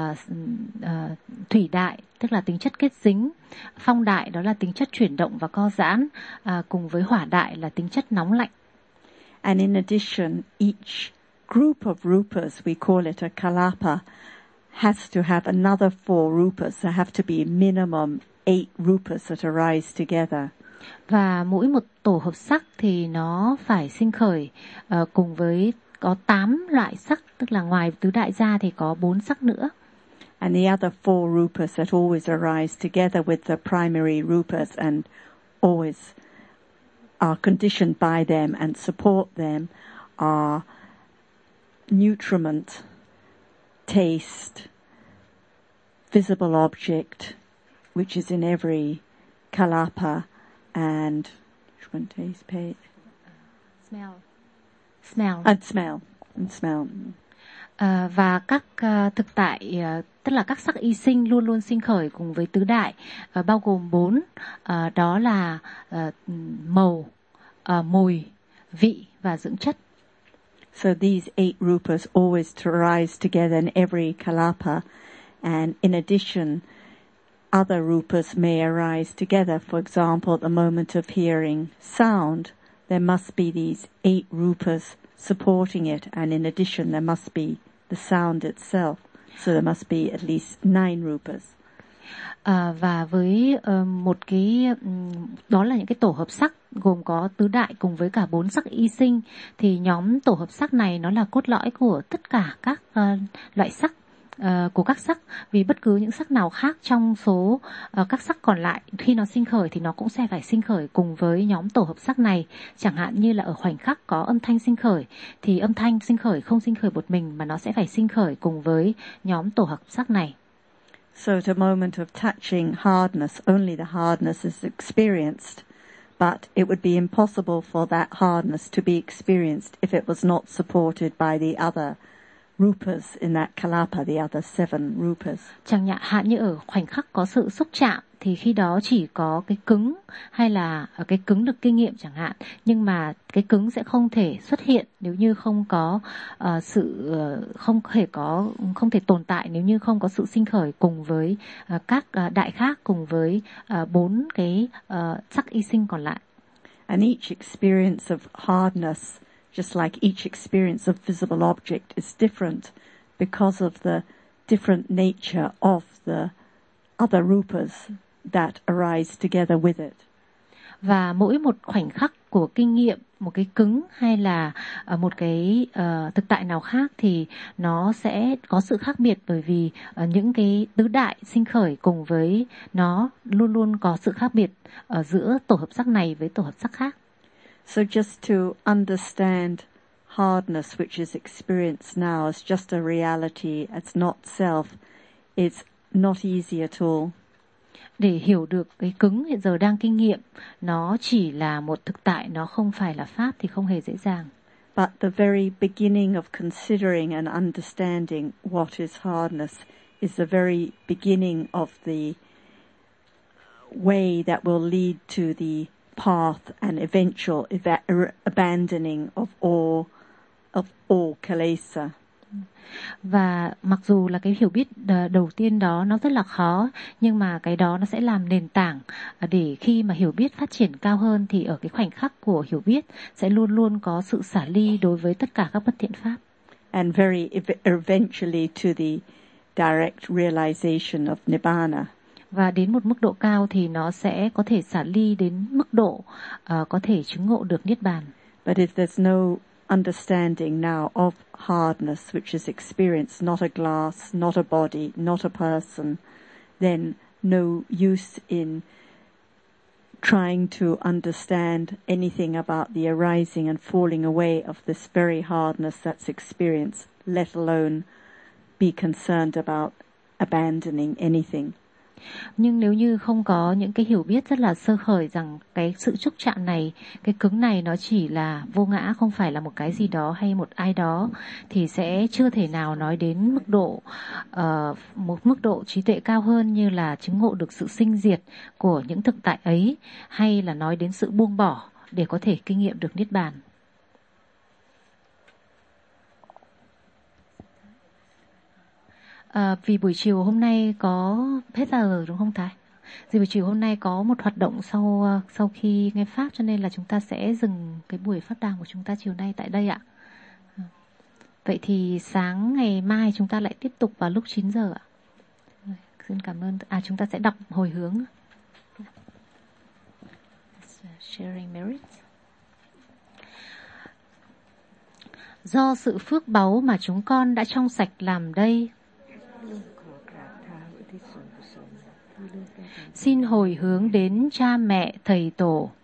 thủy đại, tức là tính chất kết dính, phong đại, đó là tính chất chuyển động và co giãn, cùng với hỏa đại là tính chất nóng lạnh. And in addition, each group of rupas, we call it a kalapa, has to have another four rupas. There have to be minimum 8 rupas that arise together. Và mỗi một tổ hợp sắc thì nó phải sinh khởi cùng với có 8 loại sắc, tức là ngoài tứ đại ra thì có 4 sắc nữa. And the other four rupas that always arise together with the primary rupas and always are conditioned by them and support them are nutriment, taste, visible object, which is in every kalapa, and different taste, Smell. And smell. Và các thực tại, tức là các sắc y sinh luôn luôn sinh khởi cùng với tứ đại, bao gồm 4, đó là màu, mùi, vị và dưỡng chất. So these 8 rupas always to rise together in every kalapa, and in addition, other rupas may arise together. For example, at the moment of hearing sound, there must be these 8 rupas supporting it, and in addition, there must be the sound itself. So there must be at least 9 rupas. Và với một cái đó là những cái tổ hợp sắc gồm có tứ đại cùng với cả 4 sắc y sinh, thì nhóm tổ hợp sắc này nó là cốt lõi của tất cả các loại sắc của các sắc, vì bất cứ những sắc nào khác trong số các sắc còn lại khi nó sinh khởi thì nó cũng sẽ phải sinh khởi cùng với nhóm tổ hợp sắc này. Chẳng hạn như là ở khoảnh khắc có âm thanh sinh khởi thì âm thanh sinh khởi không sinh khởi một mình mà nó sẽ phải sinh khởi cùng với nhóm tổ hợp sắc này. So at a moment of touching hardness, only the hardness is experienced, but it would be impossible for that hardness to be experienced if it was not supported by the other rupas in that kalapa, the other 7 rupas. Chẳng hạn như ở khoảnh khắc có sự xúc chạm thì khi đó chỉ có cái cứng hay là cái cứng được kinh nghiệm chẳng hạn, nhưng mà cái cứng sẽ không thể xuất hiện nếu như không có không thể tồn tại nếu như không có sự sinh khởi cùng với các đại khác cùng với 4 cái sắc y sinh còn lại. And each experience of hardness, just like each experience of visible object, is different because of the different nature of the other rupas that arise together with it. Và mỗi một khoảnh khắc của kinh nghiệm, một cái cứng hay là một cái thực tại nào khác thì nó sẽ có sự khác biệt, bởi vì những cái tứ đại sinh khởi cùng với nó luôn luôn có sự khác biệt giữa tổ hợp sắc này với tổ hợp sắc khác. So just to understand hardness, which is experienced now as just a reality, as not self, it's not easy at all. Để hiểu được cái cứng hiện giờ đang kinh nghiệm, nó chỉ là một thực tại, nó không phải là pháp thì không hề dễ dàng. But the very beginning of considering and understanding what is hardness is the very beginning of the way that will lead to the path and eventual abandoning of all kilesa. Và mặc dù là cái hiểu biết đầu tiên đó nó rất là khó, nhưng mà cái đó nó sẽ làm nền tảng để khi mà hiểu biết phát triển cao hơn thì ở cái khoảnh khắc của hiểu biết sẽ luôn luôn có sự xả ly đối với tất cả các bất thiện pháp. And very eventually to the direct realization of Nibbana. Và đến một mức độ cao thì nó sẽ có thể xả ly đến mức độ có thể chứng ngộ được Niết Bàn. But if there's no understanding now of hardness, which is experienced, not a glass, not a body, not a person, then no use in trying to understand anything about the arising and falling away of this very hardness that's experienced, let alone be concerned about abandoning anything. Nhưng nếu như không có những cái hiểu biết rất là sơ khởi rằng cái sự xúc chạm này, cái cứng này nó chỉ là vô ngã, không phải là một cái gì đó hay một ai đó, thì sẽ chưa thể nào nói đến một mức độ trí tuệ cao hơn như là chứng ngộ được sự sinh diệt của những thực tại ấy, hay là nói đến sự buông bỏ để có thể kinh nghiệm được Niết Bàn. Vì buổi chiều hôm nay có hết giờ rồi đúng không Thái? Vì buổi chiều hôm nay có một hoạt động sau khi nghe Pháp, cho nên là chúng ta sẽ dừng cái buổi Pháp đàm của chúng ta chiều nay tại đây ạ. Vậy thì sáng ngày mai chúng ta lại tiếp tục vào lúc 9 giờ ạ. Xin cảm ơn. Chúng ta sẽ đọc hồi hướng. Sharing merits. Do sự phước báu mà chúng con đã trong sạch làm đây, xin hồi hướng đến cha mẹ, thầy tổ,